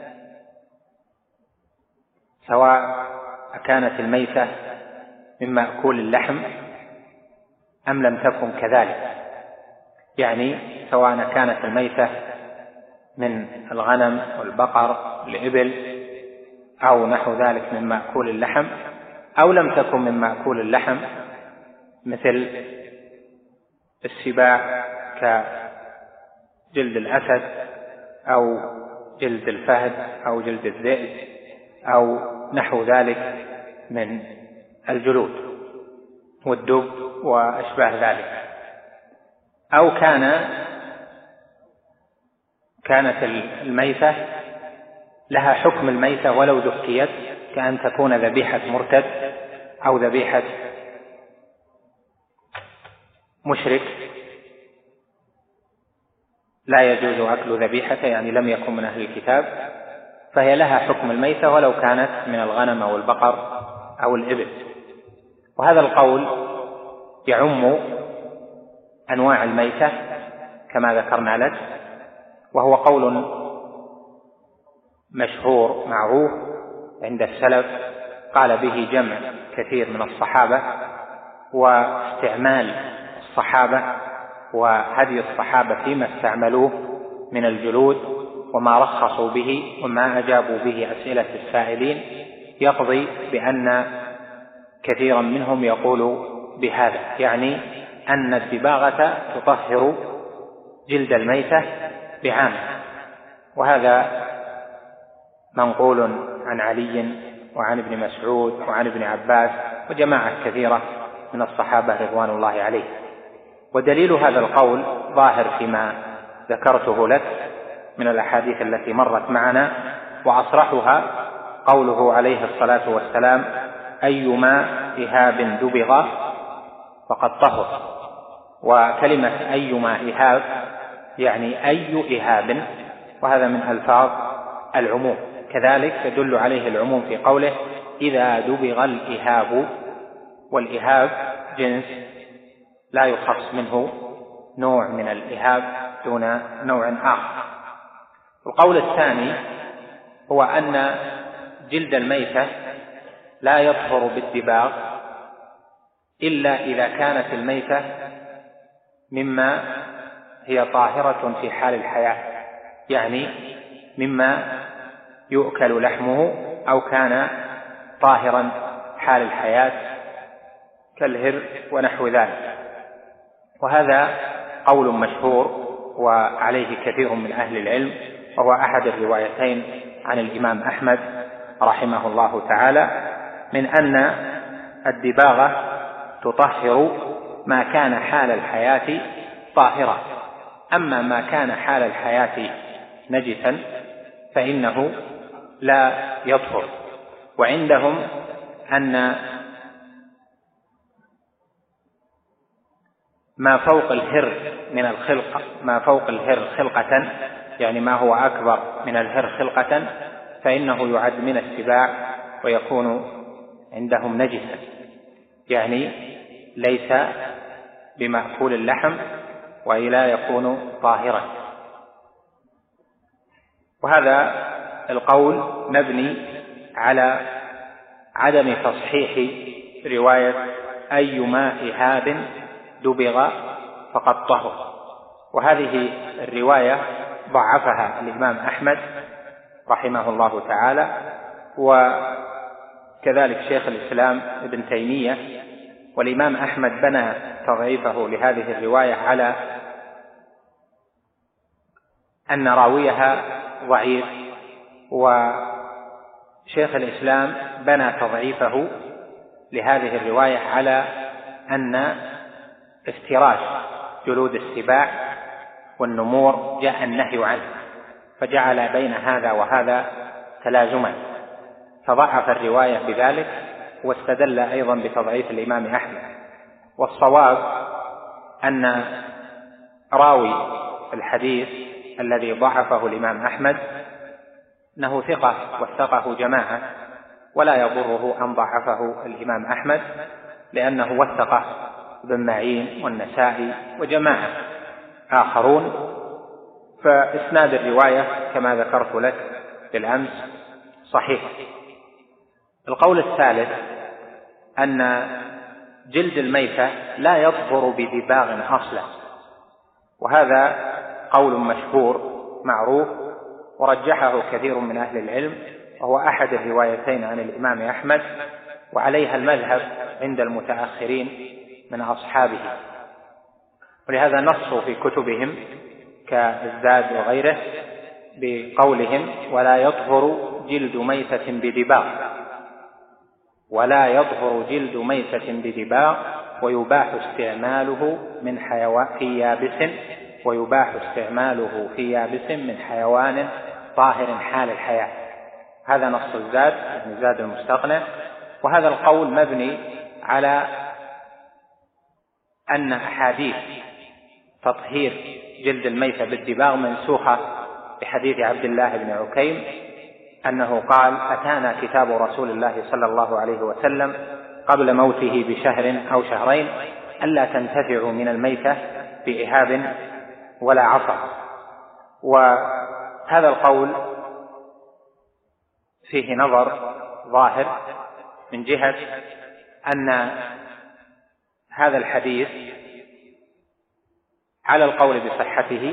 سواء كانت الميتة من مأكول اللحم أم لم تكن كذلك، يعني سواء كانت الميتة من الغنم والبقر والإبل أو نحو ذلك من مأكول اللحم، أو لم تكن من مأكول اللحم مثل السباع كجلد الأسد أو جلد الفهد أو جلد الذئب أو نحو ذلك من الجلود والدب وأشباه ذلك، أو كانت الميتة لها حكم الميتة ولو ذكيت، كأن تكون ذبيحة مرتد أو ذبيحة مشرك لا يجوز أكل ذبيحته، يعني لم يكن من أهل الكتاب، فهي لها حكم الميتة ولو كانت من الغنم أو البقر أو الإبل. وهذا القول يعم أنواع الميتة كما ذكرنا لك، وهو قول مشهور معروف عند السلف قال به جمع كثير من الصحابة، واستعمال الصحابة وهدي الصحابة فيما استعملوه من الجلود وما رخصوا به وما أجابوا به أسئلة السائلين يقضي بأن كثيرا منهم يقول بهذا، يعني أن الدباغة تطهر جلد الميتة بعامة. وهذا منقول عن علي وعن ابن مسعود وعن ابن عباس وجماعة كثيرة من الصحابة رضوان الله عليه. ودليل هذا القول ظاهر فيما ذكرته لك من الأحاديث التي مرت معنا، وأصرحها قوله عليه الصلاة والسلام: أيما إهاب دبغ فقد طهر. وكلمة أيما إهاب يعني أي إهاب، وهذا من ألفاظ العموم. كذلك يدل عليه العموم في قوله: إذا دبغ الإهاب، والإهاب جنس لا يخص منه نوع من الإهاب دون نوع آخر. القول الثاني هو أن جلد الميتة لا يطهر بالدباغ إلا إذا كانت الميتة مما هي طاهرة في حال الحياة، يعني مما يؤكل لحمه أو كان طاهرا حال الحياة كالهر ونحو ذلك. وهذا قول مشهور وعليه كثير من أهل العلم، وهو أحد الروايتين عن الإمام أحمد رحمه الله تعالى، من أن الدباغة تطهر ما كان حال الحياة طاهرا، أما ما كان حال الحياة نجسا فإنه لا يطهر. وعندهم أن ما فوق الهر من الخلقة، ما فوق الهر خلقة، يعني ما هو أكبر من الهر خلقة، فإنه يعد من السباع ويكون عندهم نجسا، يعني ليس بمأكول اللحم وإلا يكون طاهرا. وهذا القول مبني على عدم تصحيح رواية أيما إهاب دبغ فقد طهر، وهذه الرواية ضعفها الإمام أحمد رحمه الله تعالى، وكذلك شيخ الإسلام ابن تيمية. والإمام أحمد بنى تضعيفه لهذه الرواية على أن راويها ضعيف، وشيخ الإسلام بنى تضعيفه لهذه الرواية على أن افتراش جلود السباع والنمور جاء النهي عنه، فجعل بين هذا وهذا تلازما، فضعف الرواية بذلك، واستدل أيضا بتضعيف الإمام أحمد. والصواب أن راوي الحديث الذي ضعفه الإمام أحمد أنه ثقة وثقه جماعة، ولا يضره أن ضعفه الإمام أحمد، لأنه وثقه ابن معين والنسائي وجماعة آخرون. فإسناد الرواية كما ذكرت لك بالأمس صحيح. القول الثالث أن جلد الميتة لا يطهر بدباغ أصلا، وهذا قول مشهور معروف ورجحه كثير من أهل العلم، وهو أحد الروايتين عن الإمام أحمد، وعليها المذهب عند المتأخرين من أصحابه. ولهذا نصوا في كتبهم كالزاد وغيره بقولهم: ولا يطهر جلد ميتة بدباغ، ولا يطهر جلد ميتة بدباغ، ويباح استعماله من حيوان في يابس، ويباح استعماله في يابس من حيوان طاهر حال الحياة. هذا نص الزاد، يعني زاد المستقنع. وهذا القول مبني على أن أحاديث تطهير جلد الميتة بالدباغ منسوخة بحديث عبد الله بن عكيم أنه قال: أتانا كتاب رسول الله صلى الله عليه وسلم قبل موته بشهر أو شهرين ألا تنتفعوا من الميتة بإهاب ولا عصر. وهذا القول فيه نظر ظاهر من جهة أن هذا الحديث على القول بصحته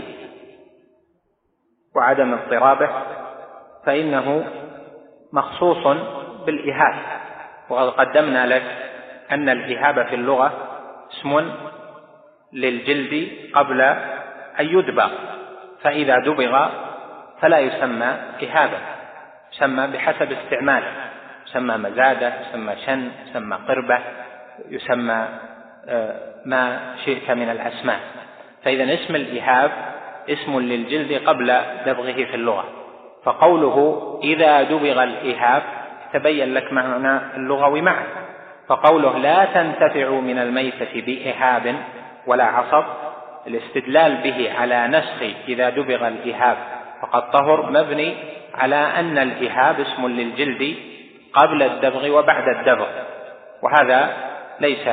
وعدم اضطرابه فإنه مخصوص بالإهاب. وقد قدمنا لك أن الإهاب في اللغة اسم للجلد قبل أن يدبغ، فإذا دبغ فلا يسمى إهابا، يسمى بحسب استعماله، يسمى مزادة، يسمى شن، يسمى قربة، يسمى ما شئت من الأسماء. فإذا اسم الإهاب اسم للجلد قبل دبغه في اللغة، فقوله إذا دبغ الإهاب تبين لك معنى اللغوي معه. فقوله لا تنتفع من الميتة بإهاب ولا عصب، الاستدلال به على نسخ إذا دبغ الإهاب فقد طهر مبني على أن الإهاب اسم للجلد قبل الدبغ وبعد الدبغ، وهذا ليس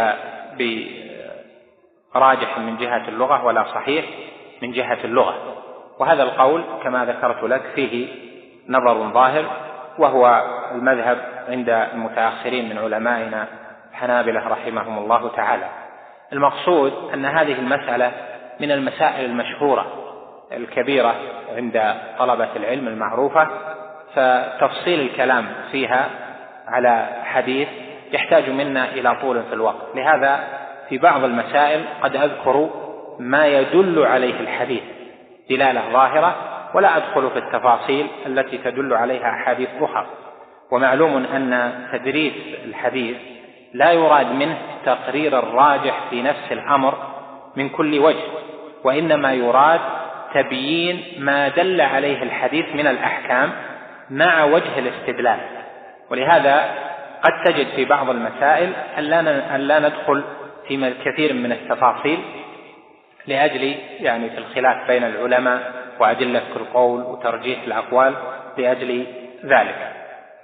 براجح من جهة اللغة ولا صحيح من جهة اللغة. وهذا القول كما ذكرت لك فيه نظر ظاهر، وهو المذهب عند المتأخرين من علمائنا الحنابلة رحمهم الله تعالى. المقصود أن هذه المسألة من المسائل المشهورة الكبيرة عند طلبة العلم المعروفة، فتفصيل الكلام فيها على حديث يحتاج منا إلى طول في الوقت. لهذا في بعض المسائل قد أذكر ما يدل عليه الحديث دلالة ظاهرة، ولا أدخل في التفاصيل التي تدل عليها أحاديث أخرى. ومعلوم أن تدريس الحديث لا يراد منه تقرير الراجح في نفس الأمر من كل وجه، وإنما يراد تبيين ما دل عليه الحديث من الأحكام مع وجه الاستدلال. ولهذا قد تجد في بعض المسائل أن لا ندخل في كثير من التفاصيل لأجل في الخلاف بين العلماء وأدلة كل قول وترجيح الأقوال لأجل ذلك.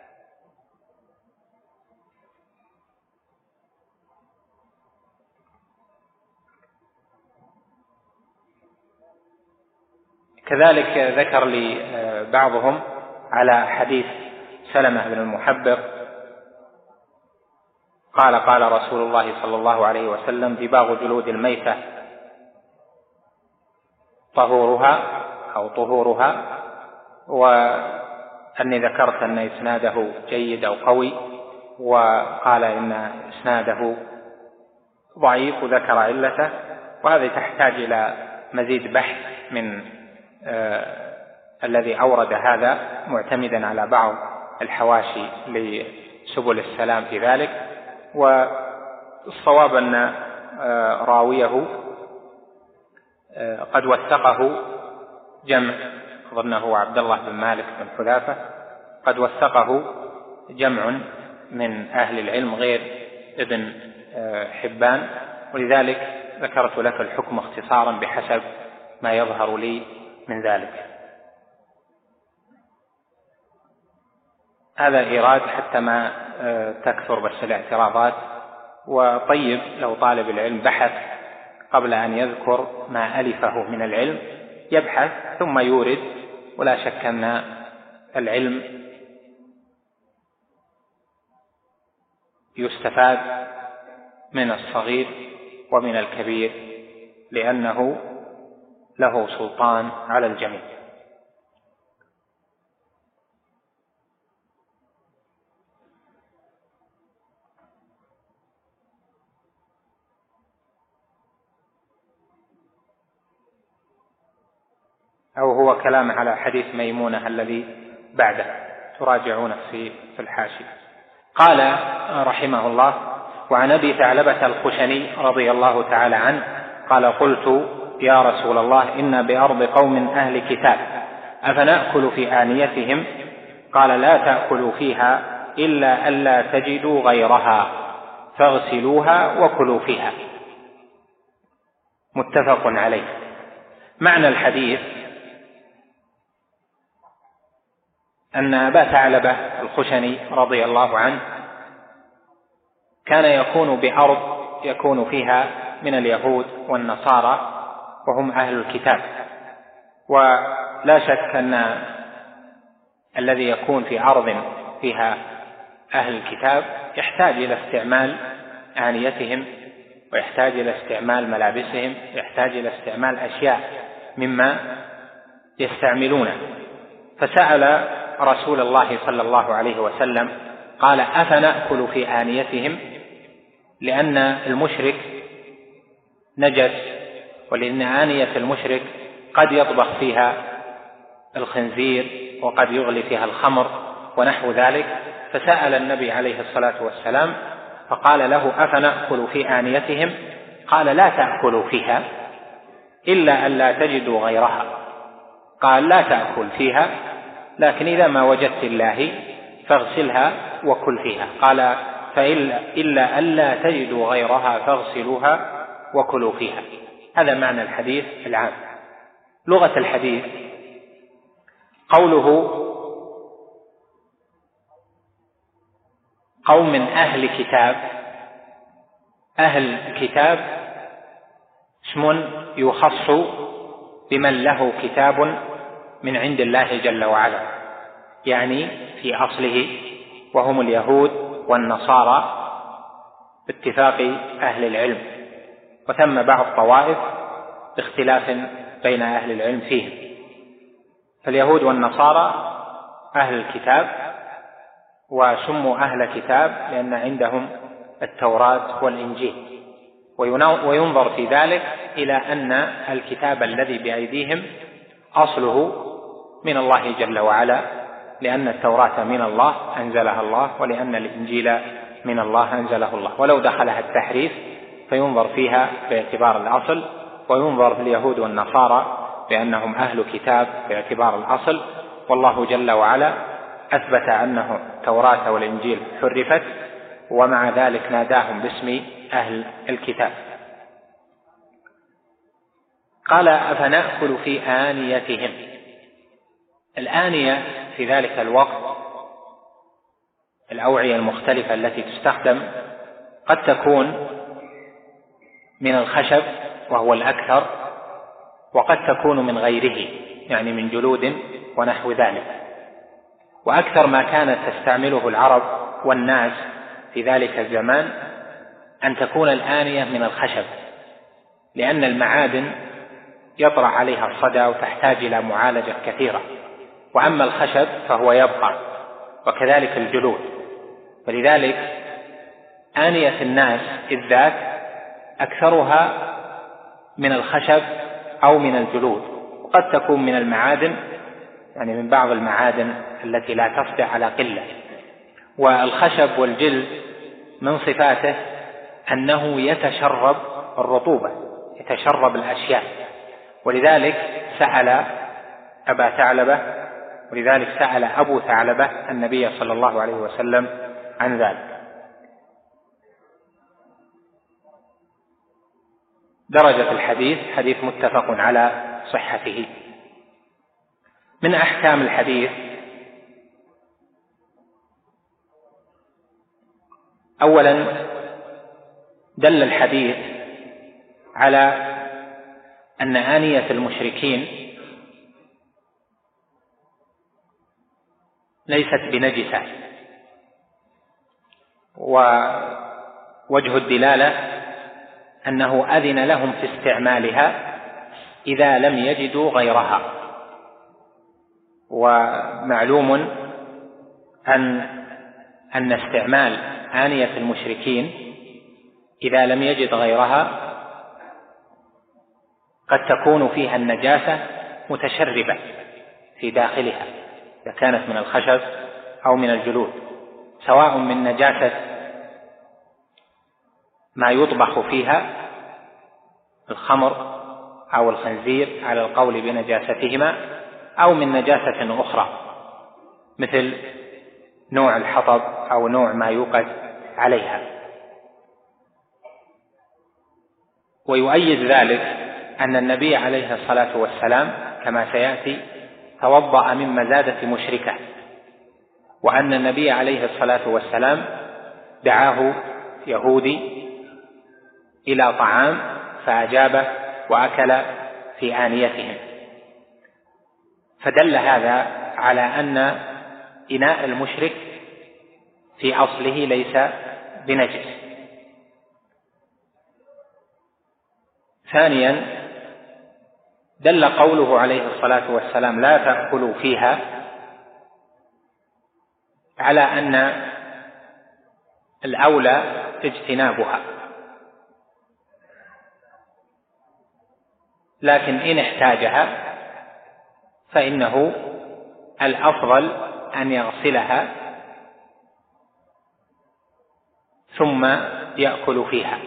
كذلك ذكر لي بعضهم على حديث سلمة بن المحبق قال قال رسول الله صلى الله عليه وسلم دباغ جلود الميتة طهورها أو طهورها، وأني ذكرت أن إسناده جيد أو قوي، وقال إن إسناده ضعيف وذكر علته، وهذا تحتاج إلى مزيد بحث من الذي أورد هذا معتمدا على بعض الحواشي لسبل السلام في ذلك. والصواب أن راويه قد وثقه جمع، أظنه عبد الله بن مالك بن حذافة، قد وثقه جمع من أهل العلم غير ابن حبان، ولذلك ذكرت لك الحكم اختصارا بحسب ما يظهر لي من ذلك. هذا إيراد حتى ما تكثر بس الاعتراضات. وطيب لو طالب العلم بحث قبل أن يذكر ما ألفه من العلم يبحث ثم يورد، ولا شك أن العلم يستفاد من الصغير ومن الكبير لأنه له سلطان على الجميع. أو هو كلام على حديث ميمونة الذي بعده، تراجعون في الحاشية. قال رحمه الله: وعن أبي ثعلبة الخشني رضي الله تعالى عنه قال: قلت يا رسول الله إن بأرض قوم أهل كتاب أفنأكل في آنيتهم؟ قال: لا تأكلوا فيها إلا ألا تجدوا غيرها فاغسلوها وكلوا فيها. متفق عليه. معنى الحديث أن أبا ثعلبة الخشني رضي الله عنه كان يكون بأرض يكون فيها من اليهود والنصارى وهم أهل الكتاب، ولا شك أن الذي يكون في أرض فيها أهل الكتاب يحتاج إلى استعمال آنيتهم، ويحتاج إلى استعمال ملابسهم، يحتاج إلى استعمال أشياء مما يستعملونه. فسأل رسول الله صلى الله عليه وسلم قال: أفنأكل في آنيتهم؟ لأن المشرك نجس، ولأن آنية المشرك قد يطبخ فيها الخنزير وقد يغلي فيها الخمر ونحو ذلك. فسأل النبي عليه الصلاة والسلام فقال له: أفنأكل في آنيتهم؟ قال: لا تأكلوا فيها إلا أن لا تجدوا غيرها. قال: لا تأكل فيها، لكن إذا ما وجدت الله فاغسلها وكل فيها. قال إلا ألا تجدوا غيرها فاغسلوها وكلوا فيها. هذا معنى الحديث العام. لغة الحديث قوله قوم من أهل كتاب، أهل الكتاب اسم يخص بمن له كتاب من عند الله جل وعلا، يعني في أصله وهم اليهود والنصارى باتفاق أهل العلم، وثم بعض طوائف باختلاف بين أهل العلم فيهم. فاليهود والنصارى أهل الكتاب، وسموا أهل كتاب لأن عندهم التوراة والإنجيل، وينظر في ذلك إلى أن الكتاب الذي بأيديهم أصله من الله جل وعلا، لأن التوراة من الله أنزلها الله، ولأن الإنجيل من الله أنزله الله. ولو دخلها التحريف فينظر فيها باعتبار الأصل، وينظر في اليهود والنصارى بأنهم أهل كتاب باعتبار الأصل. والله جل وعلا أثبت أنه التوراة والإنجيل حرفت، ومع ذلك ناداهم باسم أهل الكتاب. قال أفنأكل في آنيتهم. الآنية في ذلك الوقت الأوعية المختلفة التي تستخدم قد تكون من الخشب وهو الأكثر، وقد تكون من غيره يعني من جلود ونحو ذلك. وأكثر ما كانت تستعمله العرب والناس في ذلك الزمان أن تكون الآنية من الخشب، لأن المعادن يطرأ عليها الصدى وتحتاج إلى معالجة كثيرة، وأما الخشب فهو يبقى، وكذلك الجلود. ولذلك آنية الناس الذات أكثرها من الخشب أو من الجلود، وقد تكون من المعادن، يعني من بعض المعادن التي لا تصدع على قلة. والخشب والجلد من صفاته أنه يتشرب الرطوبة، يتشرب الأشياء، ولذلك سأل أبو ثعلبة النبي صلى الله عليه وسلم عن ذلك. درجة الحديث حديث متفق على صحته. من أحكام الحديث: أولا دل الحديث على أن آنية المشركين ليست بنجسة، ووجه الدلالة أنه أذن لهم في استعمالها إذا لم يجدوا غيرها. ومعلوم أن استعمال آنية المشركين إذا لم يجد غيرها قد تكون فيها النجاسة متشربة في داخلها، إذا كانت من الخشب أو من الجلود، سواء من نجاسة ما يطبخ فيها الخمر أو الخنزير على القول بنجاستهما، أو من نجاسة أخرى مثل نوع الحطب أو نوع ما يوقد عليها. ويؤيد ذلك أن النبي عليه الصلاة والسلام كما سيأتي توضأ من مزادة مشركة، وأن النبي عليه الصلاة والسلام دعاه يهودي إلى طعام فأجابه وأكل في آنيتهم. فدل هذا على أن إناء المشرك في أصله ليس بنجس. ثانيا دل قوله عليه الصلاة والسلام لا تأكلوا فيها على أن الأولى اجتنابها، لكن إن احتاجها فإنه الأفضل أن يغسلها ثم يأكل فيها.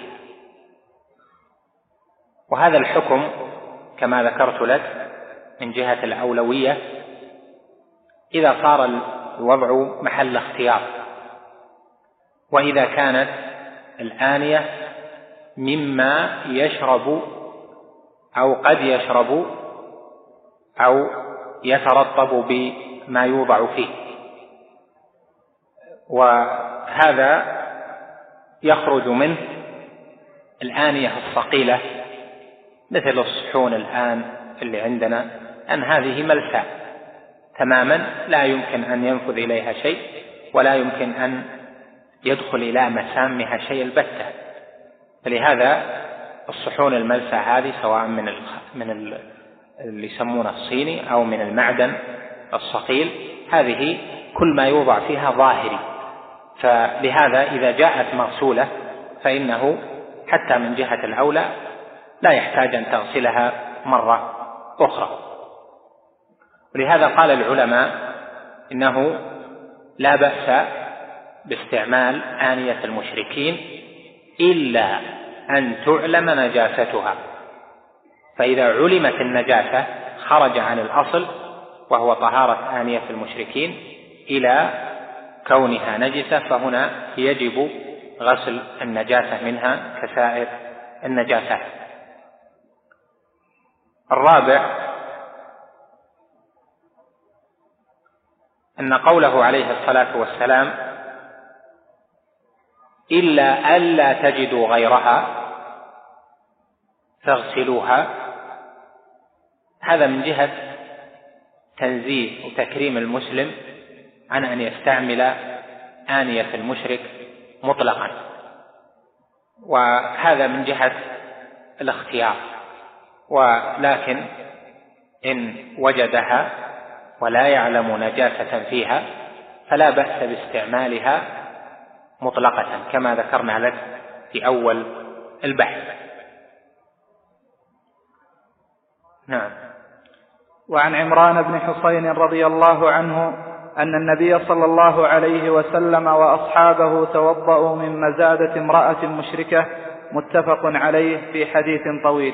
وهذا الحكم كما ذكرت لك من جهة الأولوية إذا صار الوضع محل اختيار، وإذا كانت الآنية مما يشرب أو قد يشرب أو يترطب بما يوضع فيه، وهذا يخرج منه الآنية الثقيلة مثل الصحون الآن اللي عندنا، أن هذه ملساء تماما لا يمكن أن ينفذ إليها شيء ولا يمكن أن يدخل إلى مسامها شيء البتة. فلهذا الصحون الملساء هذه سواء من اللي يسمونه الصيني أو من المعدن الصقيل، هذه كل ما يوضع فيها ظاهري، فلهذا إذا جاءت مغسولة فإنه حتى من جهة الأولى لا يحتاج أن تغسلها مرة أخرى. ولهذا قال العلماء إنه لا بأس باستعمال آنية المشركين إلا أن تعلم نجاستها، فإذا علمت النجاسة خرج عن الأصل وهو طهارة آنية المشركين إلى كونها نجسة، فهنا يجب غسل النجاسة منها كسائر النجاسات. الرابع أن قوله عليه الصلاة والسلام إلا ألا تجدوا غيرها فاغسلوها، هذا من جهة تنزيه وتكريم المسلم عن أن يستعمل آنية المشرك مطلقا، وهذا من جهة الاختيار. ولكن إن وجدها ولا يعلم نجاسة فيها فلا بأس باستعمالها مطلقة كما ذكرنا لك في أول البحث. نعم. وعن عمران بن حسين رضي الله عنه أن النبي صلى الله عليه وسلم وأصحابه توضأوا من مزادة امرأة مشركة، متفق عليه في حديث طويل.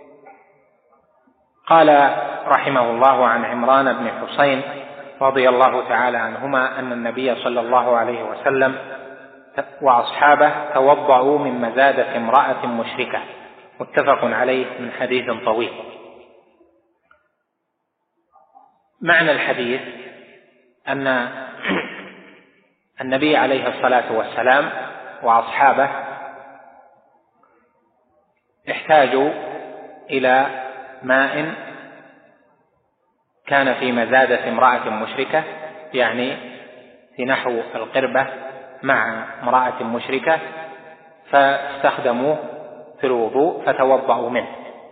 قال رحمه الله عن عمران بن حسين رضي الله تعالى عنهما أن النبي صلى الله عليه وسلم وأصحابه توضأوا من مزادة امرأة مشركة، متفق عليه من حديث طويل. معنى الحديث أن النبي عليه الصلاة والسلام وأصحابه احتاجوا إلى ماء كان في مزادة امرأة مشركة، يعني في نحو القربة مع امرأة مشركة، فاستخدموه في الوضوء فتوضأوا منه.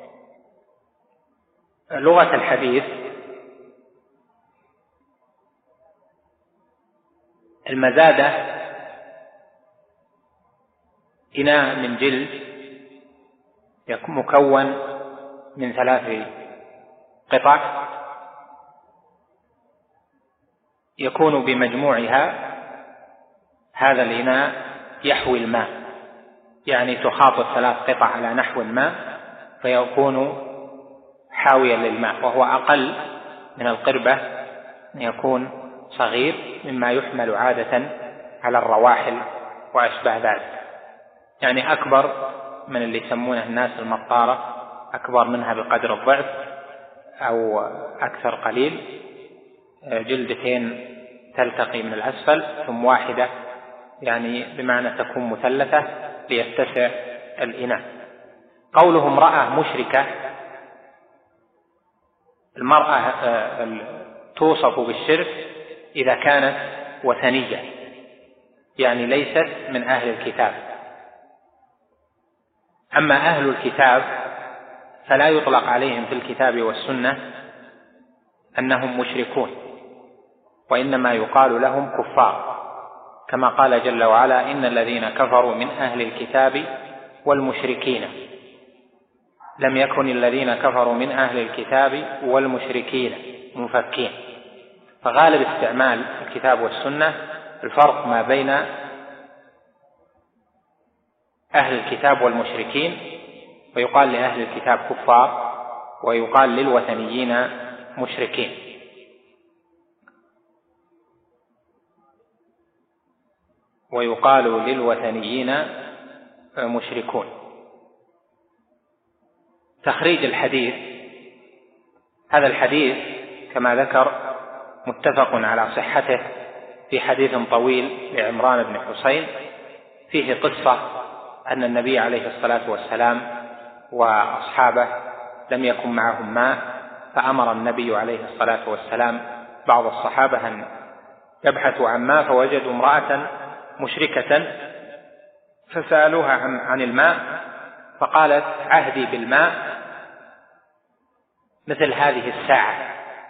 لغة الحديث المزادة إناء من جلد مكون من 3 قطع يكون بمجموعها هذا الإناء يحوي الماء، يعني تخاط 3 قطع على نحو ما فيكون حاويا للماء، وهو أقل من القربة، يكون صغير مما يحمل عادة على الرواحل وأشبه ذلك، يعني أكبر من اللي يسمونه الناس المطارة، أكبر منها بقدر الضعف أو أكثر قليل، جلدتين تلتقي من الأسفل ثم واحدة، يعني بمعنى تكون مثلثة ليتسع الإناء. قوله امرأة مشركة، المرأة توصف بالشرك إذا كانت وثنية، يعني ليست من أهل الكتاب. أما أهل الكتاب فلا يطلق عليهم في الكتاب والسنة أنهم مشركون، وإنما يقال لهم كفار، كما قال جل وعلا إن الذين كفروا من أهل الكتاب والمشركين لم يكن الذين كفروا من أهل الكتاب والمشركين منفكين. فغالب استعمال الكتاب والسنة الفرق ما بين أهل الكتاب والمشركين، ويقال لأهل الكتاب كفار ويقال للوثنيين مشركين. ويقال للوثنيين مشركون. تخريج الحديث: هذا الحديث كما ذكر متفق على صحته في حديث طويل لعمران بن حسين فيه قصة أن النبي عليه الصلاة والسلام وأصحابه لم يكن معهم ماء، فأمر النبي عليه الصلاة والسلام بعض الصحابة أن يبحثوا عن ماء، فوجدوا امرأة مشركة فسألوها عن الماء، فقالت: عهدي بالماء مثل هذه الساعة،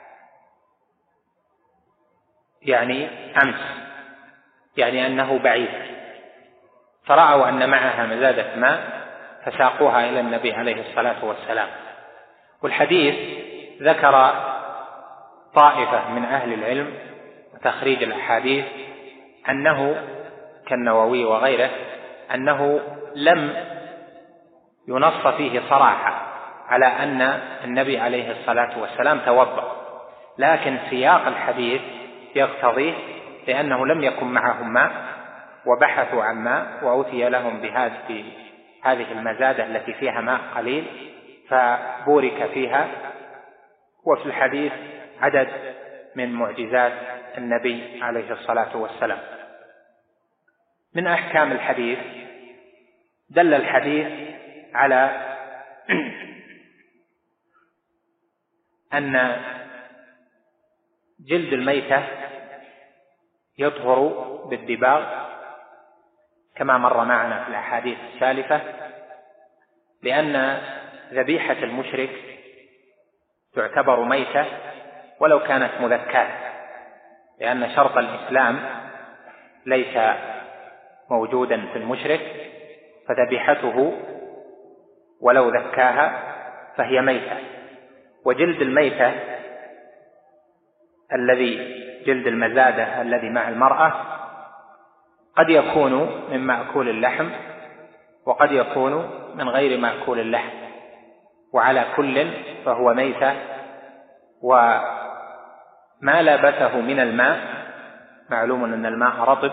يعني أمس، يعني أنه بعيد. فرأوا أن معها مزادة ماء فساقوها إلى النبي عليه الصلاة والسلام. والحديث ذكر طائفة من أهل العلم وتخريج الأحاديث أنه كالنووي وغيره أنه لم ينص فيه صراحة على أن النبي عليه الصلاة والسلام توضأ، لكن سياق الحديث يقتضيه، لأنه لم يكن معهم ماء وبحثوا عن ماء وأوتي لهم بهذه المزادة التي فيها ماء قليل فبورك فيها. وفي الحديث عدد من معجزات النبي عليه الصلاة والسلام. من أحكام الحديث: دل الحديث على أن جلد الميتة يطهر بالدباغ كما مر معنا في الأحاديث السالفة، لأن ذبيحة المشرك تعتبر ميتة ولو كانت مذكاة، لأن شرط الإسلام ليس موجودا في المشرك، فذبيحته ولو ذكاها فهي ميتة. وجلد الميتة جلد المزادة الذي مع المرأة قد يكون من مأكول اللحم وقد يكون من غير مأكول اللحم، وعلى كل فهو ميتة. وما لابسه من الماء معلوم أن الماء رطب،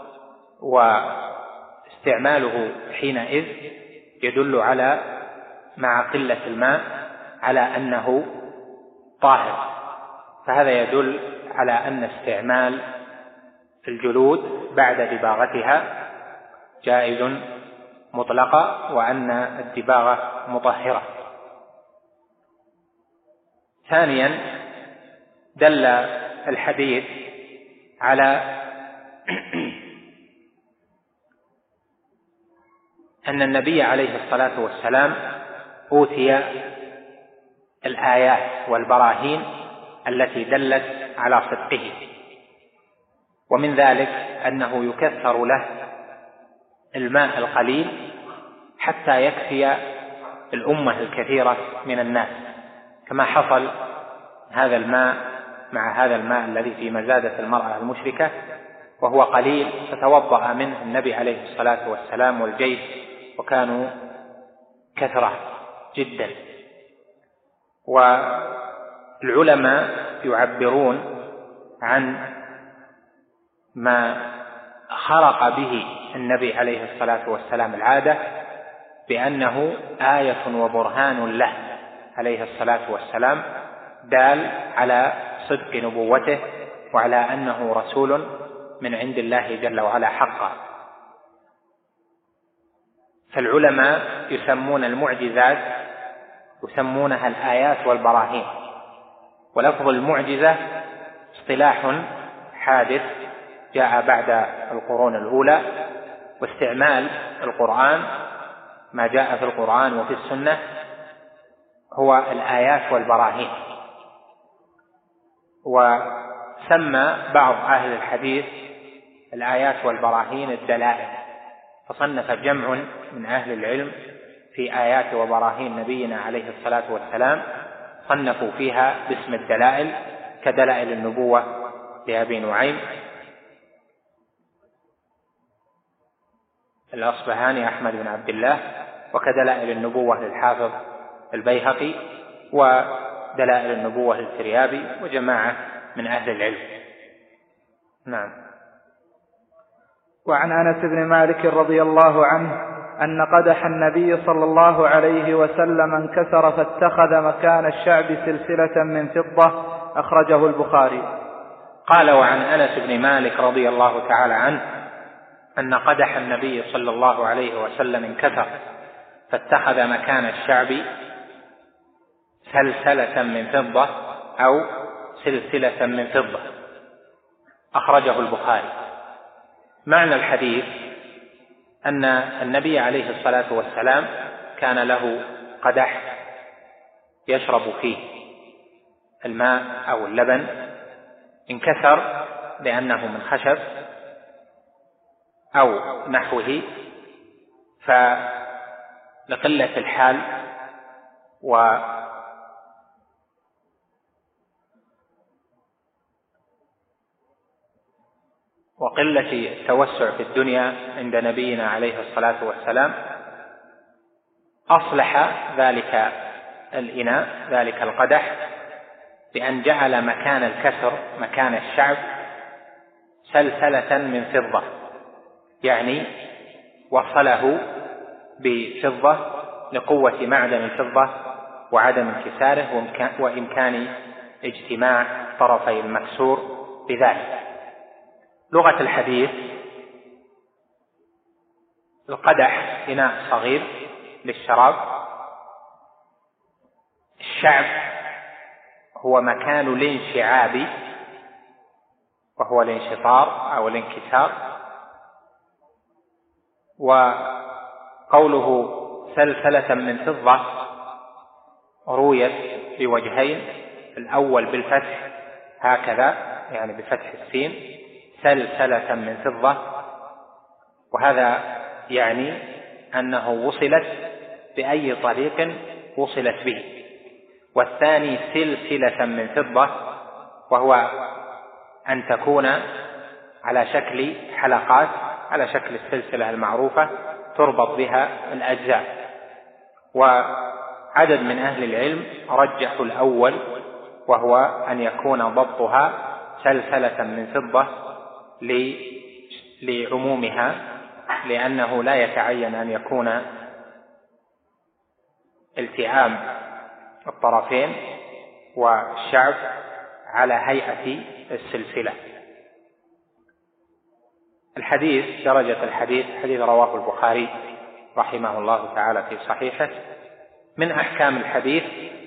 واستعماله حينئذ يدل على مع قلة الماء على أنه طاهر، فهذا يدل على أن استعمال الجلود بعد دباغتها جائز مطلقا، وأن الدباغة مطهرة. ثانيا، دل الحديث على أن النبي عليه الصلاة والسلام أوتي الآيات والبراهين التي دلت على صدقه، ومن ذلك أنه يكثر له الماء القليل حتى يكفي الأمة الكثيرة من الناس، كما حصل هذا الماء مع هذا الماء الذي في مزادة المرأة المشركة وهو قليل، فتوضأ منه النبي عليه الصلاة والسلام والجيش، وكانوا كثرة جدا. والعلماء يعبرون عن ما خرق به النبي عليه الصلاة والسلام العادة بأنه آية وبرهان له عليه الصلاة والسلام، دال على صدق نبوته وعلى أنه رسول من عند الله جل وعلا حقا. فالعلماء يسمون المعجزات يسمونها الآيات والبراهين، ولفظ المعجزة اصطلاح حادث جاء بعد القرون الأولى، واستعمال القرآن ما جاء في القرآن وفي السنة هو الآيات والبراهين. وسمى بعض أهل الحديث الآيات والبراهين الدلائل، فصنف جمع من أهل العلم في آيات وبراهين نبينا عليه الصلاة والسلام، صنفوا فيها باسم الدلائل كدلائل النبوة لأبي نعيم الأصبهاني أحمد بن عبد الله، وكدلائل النبوة للحافظ البيهقي، ودلائل النبوة للفريابي، وجماعة من أهل العلم. نعم. وعن أنس بن مالك رضي الله عنه أن قدح النبي صلى الله عليه وسلم انكسر فاتخذ مكان الشعب سلسلة من فضة، أخرجه البخاري. قال وعن أنس بن مالك رضي الله تعالى عنه أن قدح النبي صلى الله عليه وسلم انكسر فاتخذ مكان الشعب سلسلة من فضة أو سلسلة من فضة، أخرجه البخاري. معنى الحديث أن النبي عليه الصلاة والسلام كان له قدح يشرب فيه الماء أو اللبن، انكسر لأنه من خشب أو نحوه، فلقلة الحال وقلة التوسع في الدنيا عند نبينا عليه الصلاة والسلام أصلح ذلك الإناء ذلك القدح بأن جعل مكان الكسر مكان الشعب سلسلة من فضة، يعني وصله بفضة لقوة معدن الفضة وعدم انكساره وإمكان اجتماع طرفي المكسور بذلك. لغة الحديث: القدح إناء صغير للشراب، الشعب هو مكان الانشعاب وهو الانشطار أو الانكسار. وقوله سلسلة من فضة رويت بوجهين، الأول بالفتح هكذا يعني بفتح السين، سلسلة من فضة، وهذا يعني أنه وصلت بأي طريق وصلت به. والثاني سلسلة من فضة، وهو أن تكون على شكل حلقات على شكل السلسلة المعروفة تربط بها الأجزاء. وعدد من أهل العلم رجحوا الأول، وهو أن يكون ضبطها سلسلة من فضة لعمومها، لأنه لا يتعين أن يكون التئام الطرفين والشعب على هيئة السلسلة. الحديث درجة الحديث حديث رواه البخاري رحمه الله تعالى في صحيحه. من أحكام الحديث: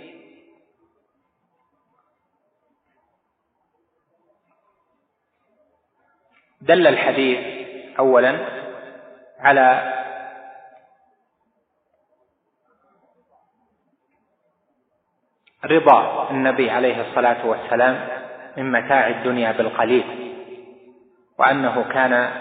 دل الحديث أولا على رضا النبي عليه الصلاة والسلام من متاع الدنيا بالقليل، وأنه كان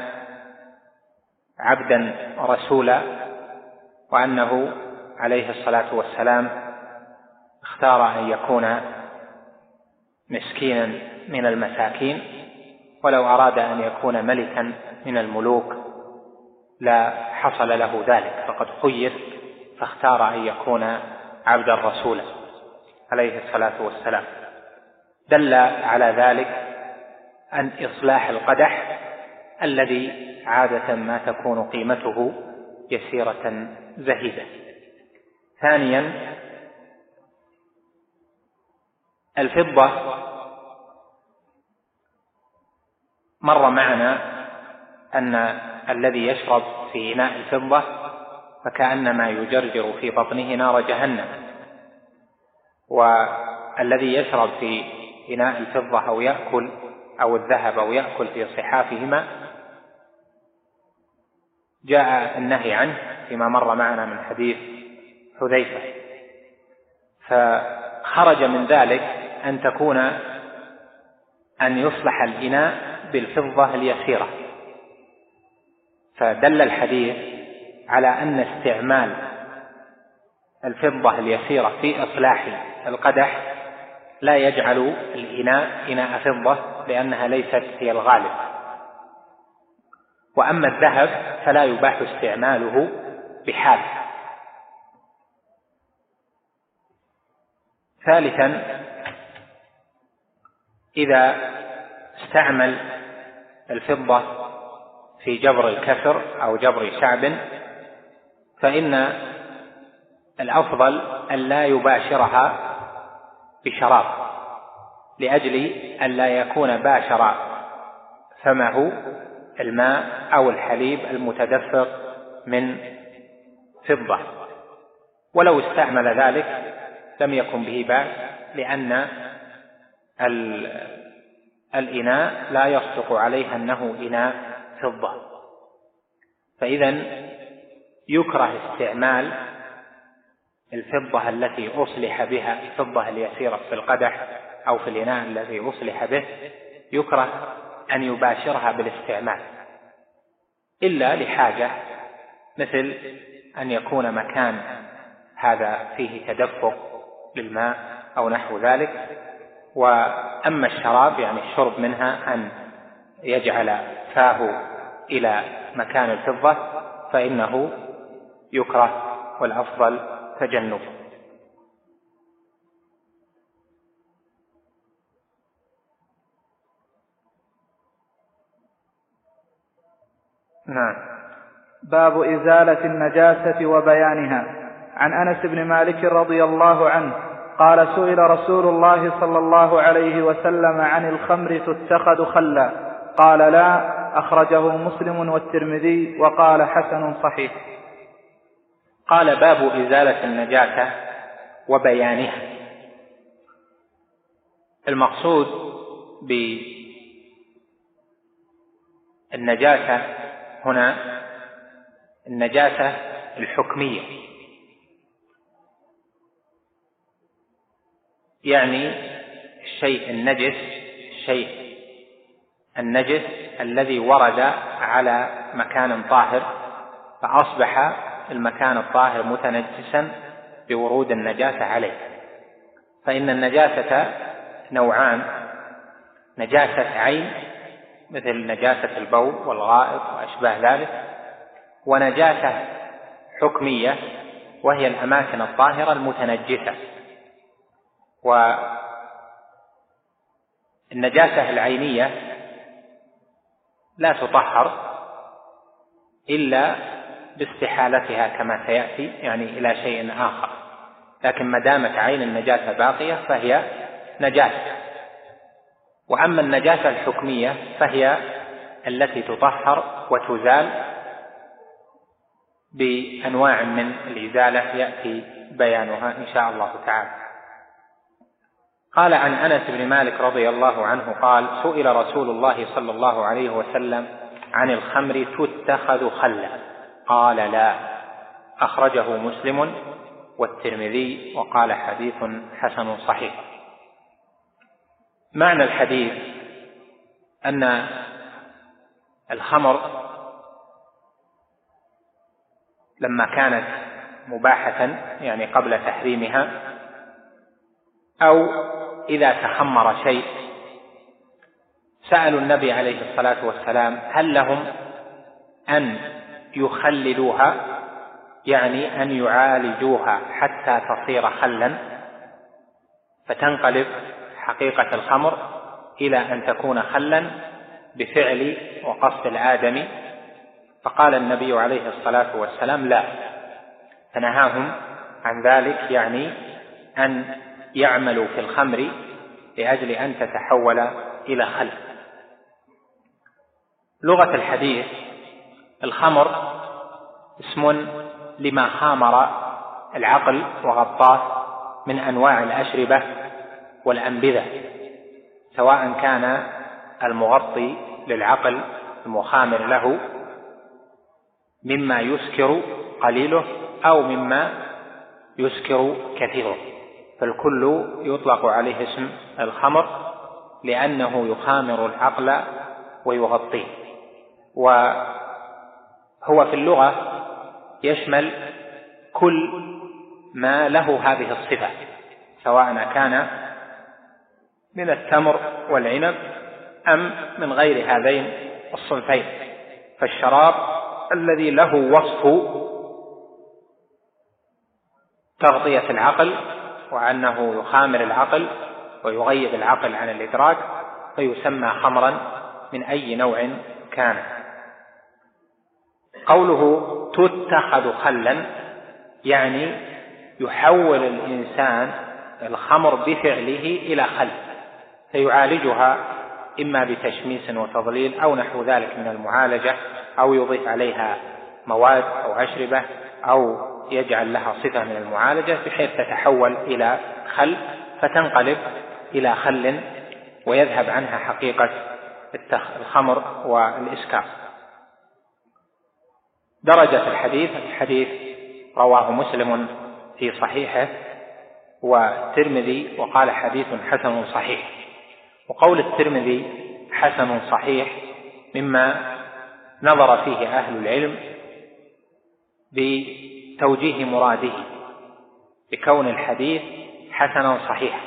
عبدا رسولا، وأنه عليه الصلاة والسلام اختار أن يكون مسكينا من المساكين، ولو أراد أن يكون ملكا من الملوك لا حصل له ذلك، فقد خير فاختار أن يكون عبدا رسولا عليه الصلاة والسلام. دل على ذلك أن إصلاح القدح الذي عادة ما تكون قيمته يسيرة زهيدة. ثانيا: الفضة مر معنا أن الذي يشرب في إناء الفضة فكأنما يجرجر في بطنه نار جهنم، والذي يشرب في إناء الفضة أو يأكل أو الذهب أو يأكل في صحافهما جاء النهي عنه فيما مر معنا من حديث حذيفة. فخرج من ذلك أن يصلح الإناء بالفضة اليسيرة. فدل الحديث على أن استعمال الفضة اليسيرة في إصلاح القدح لا يجعل الإناء إناء فضة، لأنها ليست هي الغالب. وأما الذهب فلا يباح استعماله بحال. ثالثا: إذا استعمل الفضة في جبر الكسر أو جبر شعب، فإن الأفضل أن لا يباشرها بشراب، لأجل أن لا يكون باشر فمه الماء أو الحليب المتدفق من فضة. ولو استعمل ذلك لم يكن به بأس، لأن الإناء لا يصدق عليه أنه إناء فضة. فإذا يكره استعمال الفضة التي أصلح بها، الفضة اليسيرة في القدح أو في الإناء الذي أصلح به، يكره أن يباشرها بالاستعمال إلا لحاجة، مثل أن يكون مكان هذا فيه تدفق للماء أو نحو ذلك. وأما الشراب يعني الشرب منها، أن يجعل فاه إلى مكان الفضة، فإنه يكره والأفضل تجنبه. نعم. باب إزالة النجاسة وبيانها. عن أنس بن مالك رضي الله عنه قال: سئل رسول الله صلى الله عليه وسلم عن الخمر تتخذ خلا؟ قال: لا. أخرجه مسلم والترمذي وقال: حسن صحيح. قال: باب إزالة النجاسة وبيانها. المقصود بالنجاسة هنا النجاسة الحكمية، يعني الشيء النجس الذي ورد على مكان طاهر، فأصبح المكان الطاهر متنجسا بورود النجاسة عليه. فإن النجاسة نوعان: نجاسة عين مثل نجاسة البول والغائط وأشباه ذلك، ونجاسة حكمية وهي الأماكن الطاهرة المتنجسة. والنجاسة العينية لا تطهر إلا باستحالتها كما سيأتي، يعني إلى شيء آخر، لكن ما دامت عين النجاسة باقية فهي نجاسة. وأما النجاسة الحكمية فهي التي تطهر وتزال بأنواع من الإزالة يأتي بيانها إن شاء الله تعالى. قال: عن أنس بن مالك رضي الله عنه قال: سئل رسول الله صلى الله عليه وسلم عن الخمر تتخذ خلا؟ قال: لا. أخرجه مسلم والترمذي وقال: حديث حسن صحيح. معنى الحديث أن الخمر لما كانت مباحة، يعني قبل تحريمها، أو إذا تخمر شيء، سألوا النبي عليه الصلاة والسلام: هل لهم أن يخللوها، يعني أن يعالجوها حتى تصير خلا فتنقلب حقيقة الخمر إلى أن تكون خلا بفعل وقصد الآدمي؟ فقال النبي عليه الصلاة والسلام: لا. فنهاهم عن ذلك، يعني أن يعملوا في الخمر لأجل أن تتحول إلى خل. لغة الحديث: الخمر اسم لما خامر العقل وغطاه من أنواع الأشربة والأنبذة، سواء كان المغطي للعقل المخامر له مما يسكر قليله أو مما يسكر كثيره، فالكل يطلق عليه اسم الخمر لأنه يخامر العقل ويغطيه. وهو في اللغة يشمل كل ما له هذه الصفة، سواء كان من التمر والعنب أم من غير هذين الصنفين. فالشراب الذي له وصف تغطية العقل وأنه يخامر العقل ويغيب العقل عن الإدراك فيسمى خمرا من أي نوع كان. قوله تتخذ خلا يعني يحول الإنسان الخمر بفعله إلى خل، فيعالجها إما بتشميس وتضليل أو نحو ذلك من المعالجة، أو يضيف عليها مواد أو أشربة، أو يجعل لها صفة من المعالجة بحيث تتحول إلى خل فتنقلب إلى خل ويذهب عنها حقيقة الخمر والإسكار. درجة الحديث رواه مسلم في صحيحه والترمذي وقال حديث حسن صحيح. وقول الترمذي حسن صحيح مما نظر فيه أهل العلم بتوجيه مراده بكون الحديث حسنا صحيحا،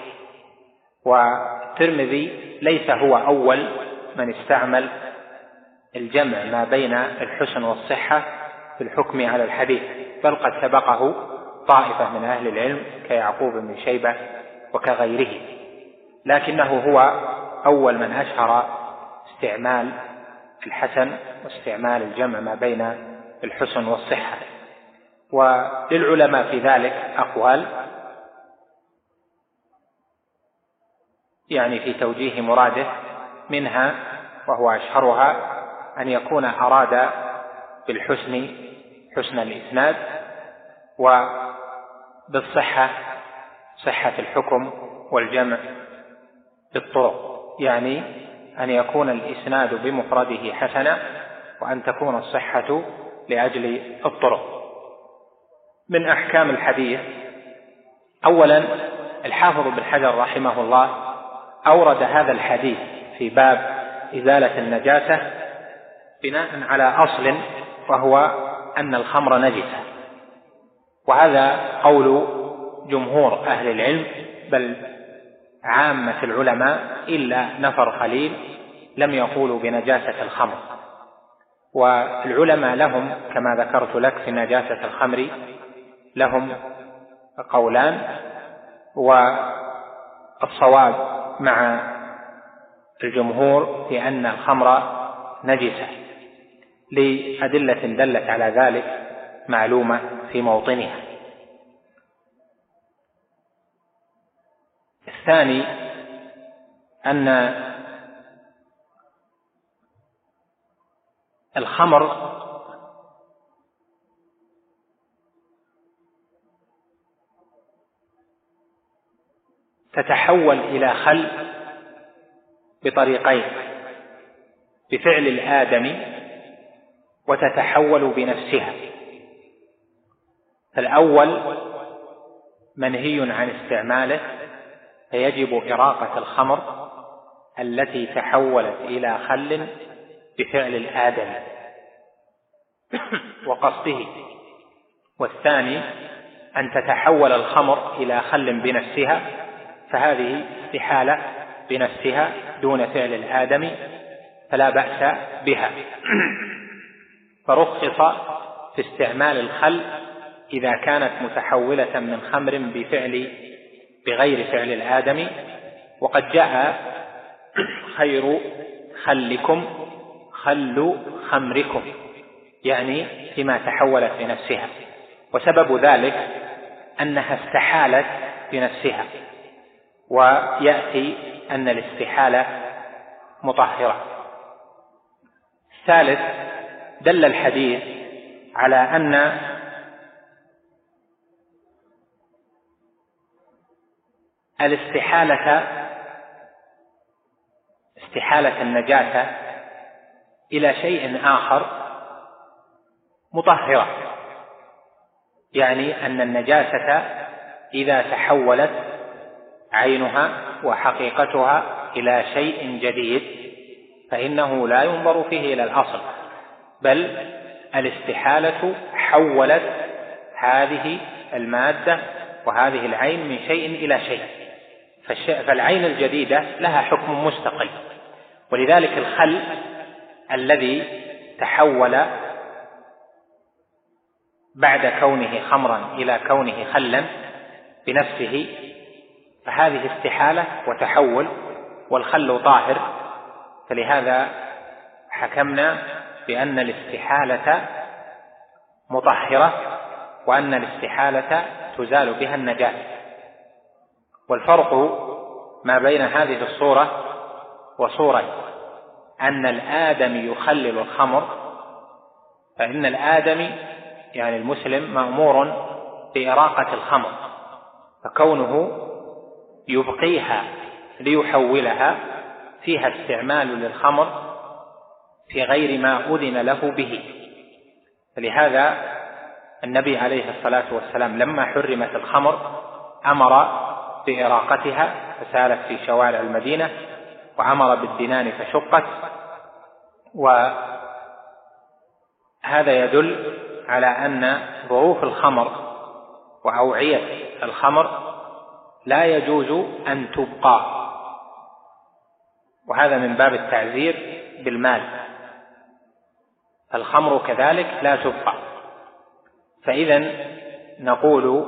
والترمذي ليس هو أول من استعمل الجمع ما بين الحسن والصحة في الحكم على الحديث، بل قد سبقه طائفة من أهل العلم كيعقوب بن شيبة وكغيره، لكنه هو أول من أشهر استعمال الحسن واستعمال الجمع ما بين الحسن والصحة. وللعلماء في ذلك أقوال يعني في توجيه مراده، منها وهو أشهرها أن يكون أراد بالحسن حسن الإسناد، وبالصحة صحة الحكم والجمع بالطرق، يعني أن يكون الإسناد بمفرده حسنا وأن تكون الصحة لأجل الطرق. من أحكام الحديث أولا الحافظ بن حجر رحمه الله أورد هذا الحديث في باب إزالة النجاسة بناء على أصل وهو أن الخمر نجسة، وهذا قول جمهور أهل العلم بل عامة العلماء إلا نفر قليل لم يقولوا بنجاسة الخمر. والعلماء لهم كما ذكرت لك في نجاسة الخمر لهم قولان، والصواب مع الجمهور في أن الخمر نجسة لأدلة دلت على ذلك معلومة في موطنها. الثاني أن الخمر تتحول إلى خل بطريقين: بفعل الآدمي وتتحول بنفسها. الأول منهي عن استعماله، فيجب إراقة الخمر التي تحولت إلى خل بفعل الآدمي وقصده. والثاني أن تتحول الخمر إلى خل بنفسها، فهذه استحالة بنفسها دون فعل الآدمي فلا بأس بها. فرخص في استعمال الخل إذا كانت متحولة من خمر بغير فعل الآدمي. وقد جاء خير خلكم خل خمركم، يعني فيما تحولت بنفسها، وسبب ذلك أنها استحالت بنفسها، ويأتي أن الاستحالة مطهرة. الثالث دل الحديث على أن استحالة النجاسة إلى شيء آخر مطهرة، يعني أن النجاسة إذا تحولت عينها وحقيقتها إلى شيء جديد فإنه لا ينظر فيه إلى الأصل، بل الاستحالة حولت هذه المادة وهذه العين من شيء إلى شيء، فالعين الجديدة لها حكم مستقل. ولذلك الخل الذي تحول بعد كونه خمرا إلى كونه خلا بنفسه فهذه استحالة وتحول، والخل طاهر، فلهذا حكمنا بأن الاستحالة مطهرة وأن الاستحالة تزال بها النجاسة. والفرق ما بين هذه الصورة وصورة أن الآدمي يخلل الخمر، فإن الآدمي يعني المسلم مأمور بإراقة الخمر، فكونه يبقيها ليحولها فيها استعمال للخمر في غير ما أذن له به. فلهذا النبي عليه الصلاة والسلام لما حرمت الخمر أمر بإراقتها فسالت في شوارع المدينة، وأمر بالدنان فشقت. وهذا يدل على أن ظروف الخمر وأوعية الخمر لا يجوز أن تبقى، وهذا من باب التعزير بالمال. الخمر كذلك لا تبقى. فإذا نقول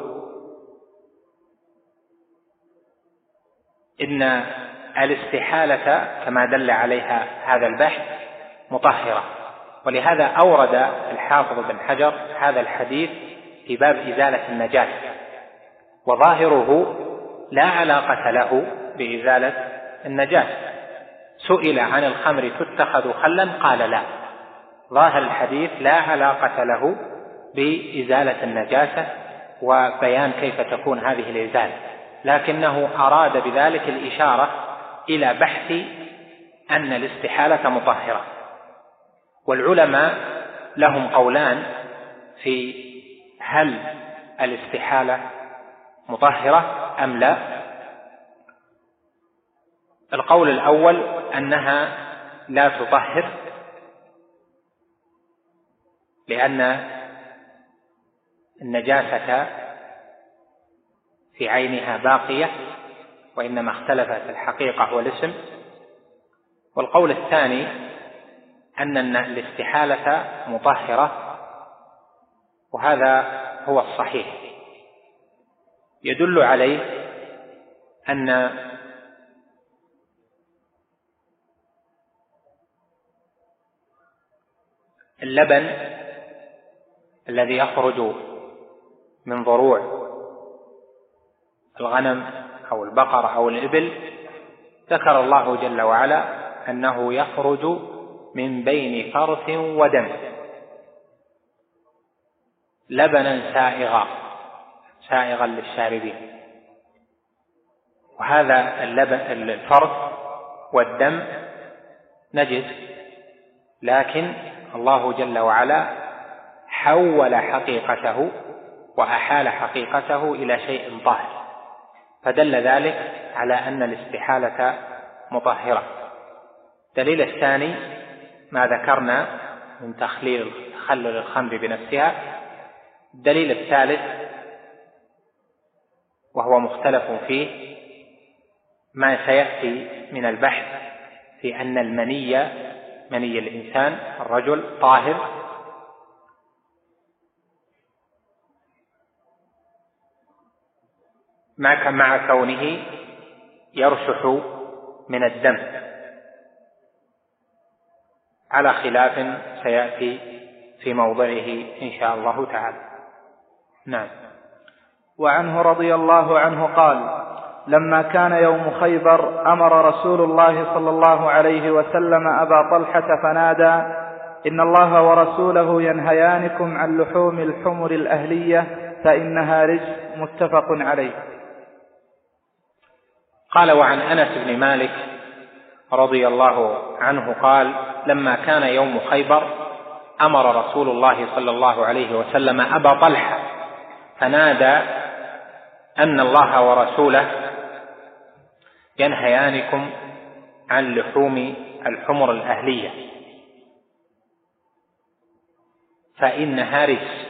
إن الاستحالة كما دل عليها هذا البحث مطهرة، ولهذا أورد الحافظ بن حجر هذا الحديث في باب إزالة النجاسة، وظاهره لا علاقة له بإزالة النجاسة. سئل عن الخمر تتخذ خلا قال لا، ظاهر الحديث لا علاقة له بإزالة النجاسة وبيان كيف تكون هذه الإزالة، لكنه أراد بذلك الإشارة إلى بحث أن الاستحالة مطهرة. والعلماء لهم قولان في هل الاستحالة مطهرة أم لا. القول الأول أنها لا تطهر، لأن النجاسة في عينها باقية، وإنما اختلفت الحقيقة والاسم. والقول الثاني أن الاستحالة مطهرة، وهذا هو الصحيح. يدل عليه أن اللبن الذي يخرج من ضروع الغنم أو البقر أو الإبل ذكر الله جل وعلا أنه يخرج من بين فرث ودم لبنا سائغا للشاربين. وهذا الفرث والدم نجس، لكن الله جل وعلا حول حقيقته وأحال حقيقته إلى شيء طاهر، فدل ذلك على أن الاستحالة مطهرة. الدليل الثاني ما ذكرنا من تخلل الخمر بنفسها. الدليل الثالث وهو مختلف فيه ما سيأتي من البحث في أن مني الإنسان الرجل طاهر، مع كونه يرشح من الدم، على خلاف سيأتي في موضعه إن شاء الله تعالى. نعم. وعنه رضي الله عنه قال: لما كان يوم خيبر أمر رسول الله صلى الله عليه وسلم أبا طلحة فنادى: إن الله ورسوله ينهيانكم عن لحوم الحمر الأهلية فإنها رجس. متفق عليه. قال: وعن أنس بن مالك رضي الله عنه قال: لما كان يوم خيبر أمر رسول الله صلى الله عليه وسلم أبا طلحة فنادى أن الله ورسوله ينهيانكم عن لحوم الحمر الأهلية فإنها رجس.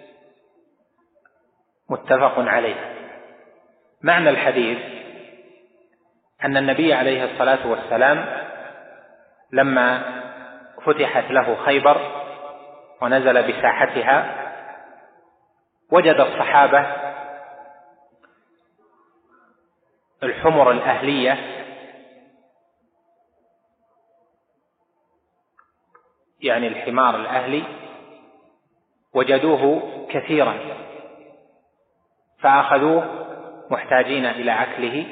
متفق عليه. معنى الحديث أن النبي عليه الصلاة والسلام لما فتحت له خيبر ونزل بساحتها وجد الصحابة الحمر الأهلية يعني الحمار الأهلي وجدوه كثيرا فأخذوه محتاجين إلى أكله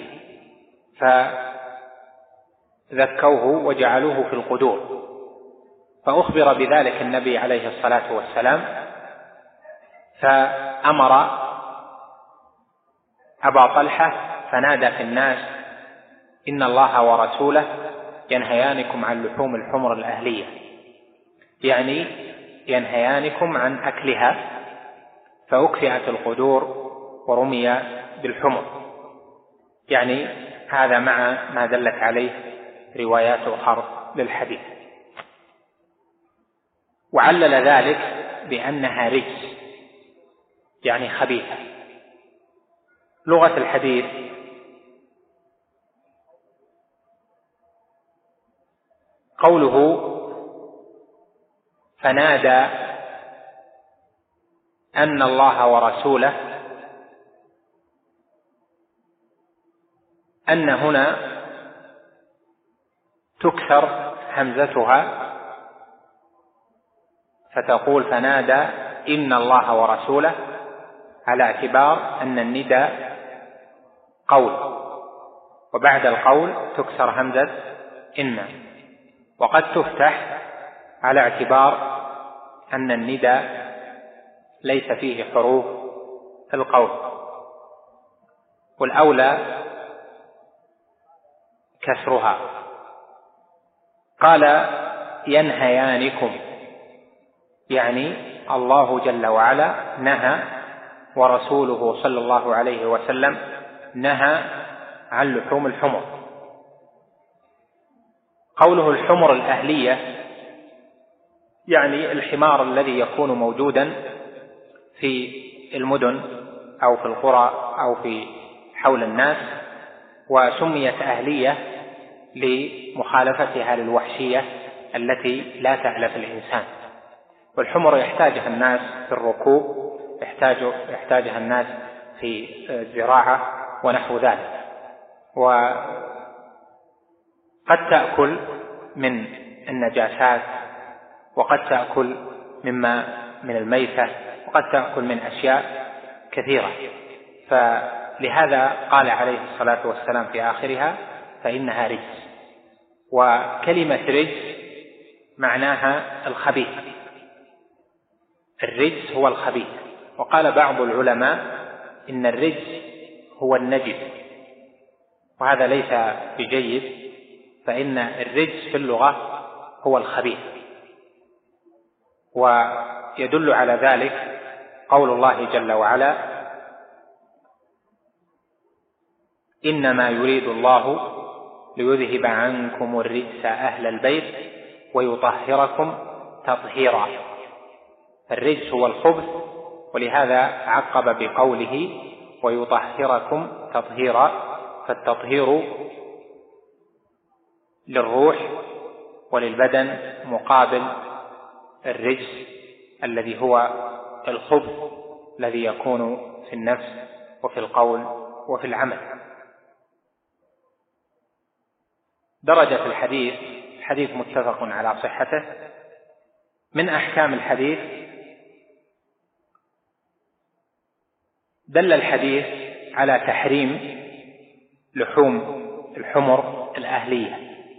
فذكوه وجعلوه في القدور، فأخبر بذلك النبي عليه الصلاة والسلام، فأمر أبا طلحة فنادى في الناس: إن الله ورسوله ينهيانكم عن لحوم الحمر الأهلية، يعني ينهيانكم عن أكلها، فأكفئت القدور ورمي بالحمر، يعني هذا مع ما دلت عليه روايات أخرى للحديث. وعلل ذلك بأنها رجس، يعني خبيثة. لغة الحديث قوله فنادى أن الله ورسوله، أن هنا تكسر همزتها فتقول فنادى إن الله ورسوله، على اعتبار أن النداء قول، وبعد القول تكسر همزة إن، وقد تفتح على اعتبار أن النداء ليس فيه حروف القول، والأولى كسرها. قال ينهيانكم، يعني الله جل وعلا نهى، ورسوله صلى الله عليه وسلم نهى عن لحوم الحمر. قوله الحمر الأهلية يعني الحمار الذي يكون موجودا في المدن أو في القرى أو في حول الناس، وسميت أهلية لمخالفتها للوحشية التي لا تألف الإنسان. والحمر يحتاجها الناس في الركوب، يحتاجها الناس في الزراعة ونحو ذلك، وقد تأكل من النجاسات، وقد تأكل من الميتة، وقد تأكل من أشياء كثيرة، فلهذا قال عليه الصلاة والسلام في آخرها فإنها رجس. وكلمة رجس معناها الخبيث، الرجس هو الخبيث. وقال بعض العلماء إن الرجس هو النجس، وهذا ليس بجيد، فإن الرجس في اللغة هو الخبيث. ويدل على ذلك قول الله جل وعلا: إنما يريد الله ليذهب عنكم الرجس أهل البيت ويطهركم تطهيرا. الرجس هو الخبث، ولهذا عقب بقوله ويطهركم تطهيرا، فالتطهير للروح وللبدن مقابل الرجس الذي هو الخبث الذي يكون في النفس وفي القول وفي العمل. درجة الحديث متفق على صحته. من أحكام الحديث: دل الحديث على تحريم لحوم الحمر الأهلية،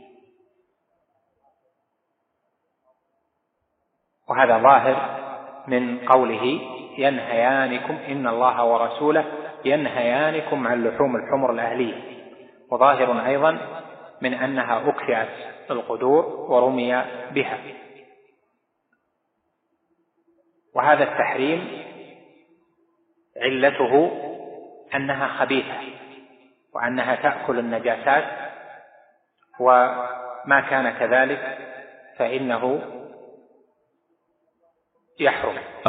وهذا ظاهر من قوله ينهيانكم إن الله ورسوله ينهيانكم عن لحوم الحمر الأهلية، وظاهر أيضا من أنها أكفئت القدور ورمي بها. وهذا التحريم علته أنها خبيثة، وأنها تأكل النجاسات، وما كان كذلك فإنه يحرم.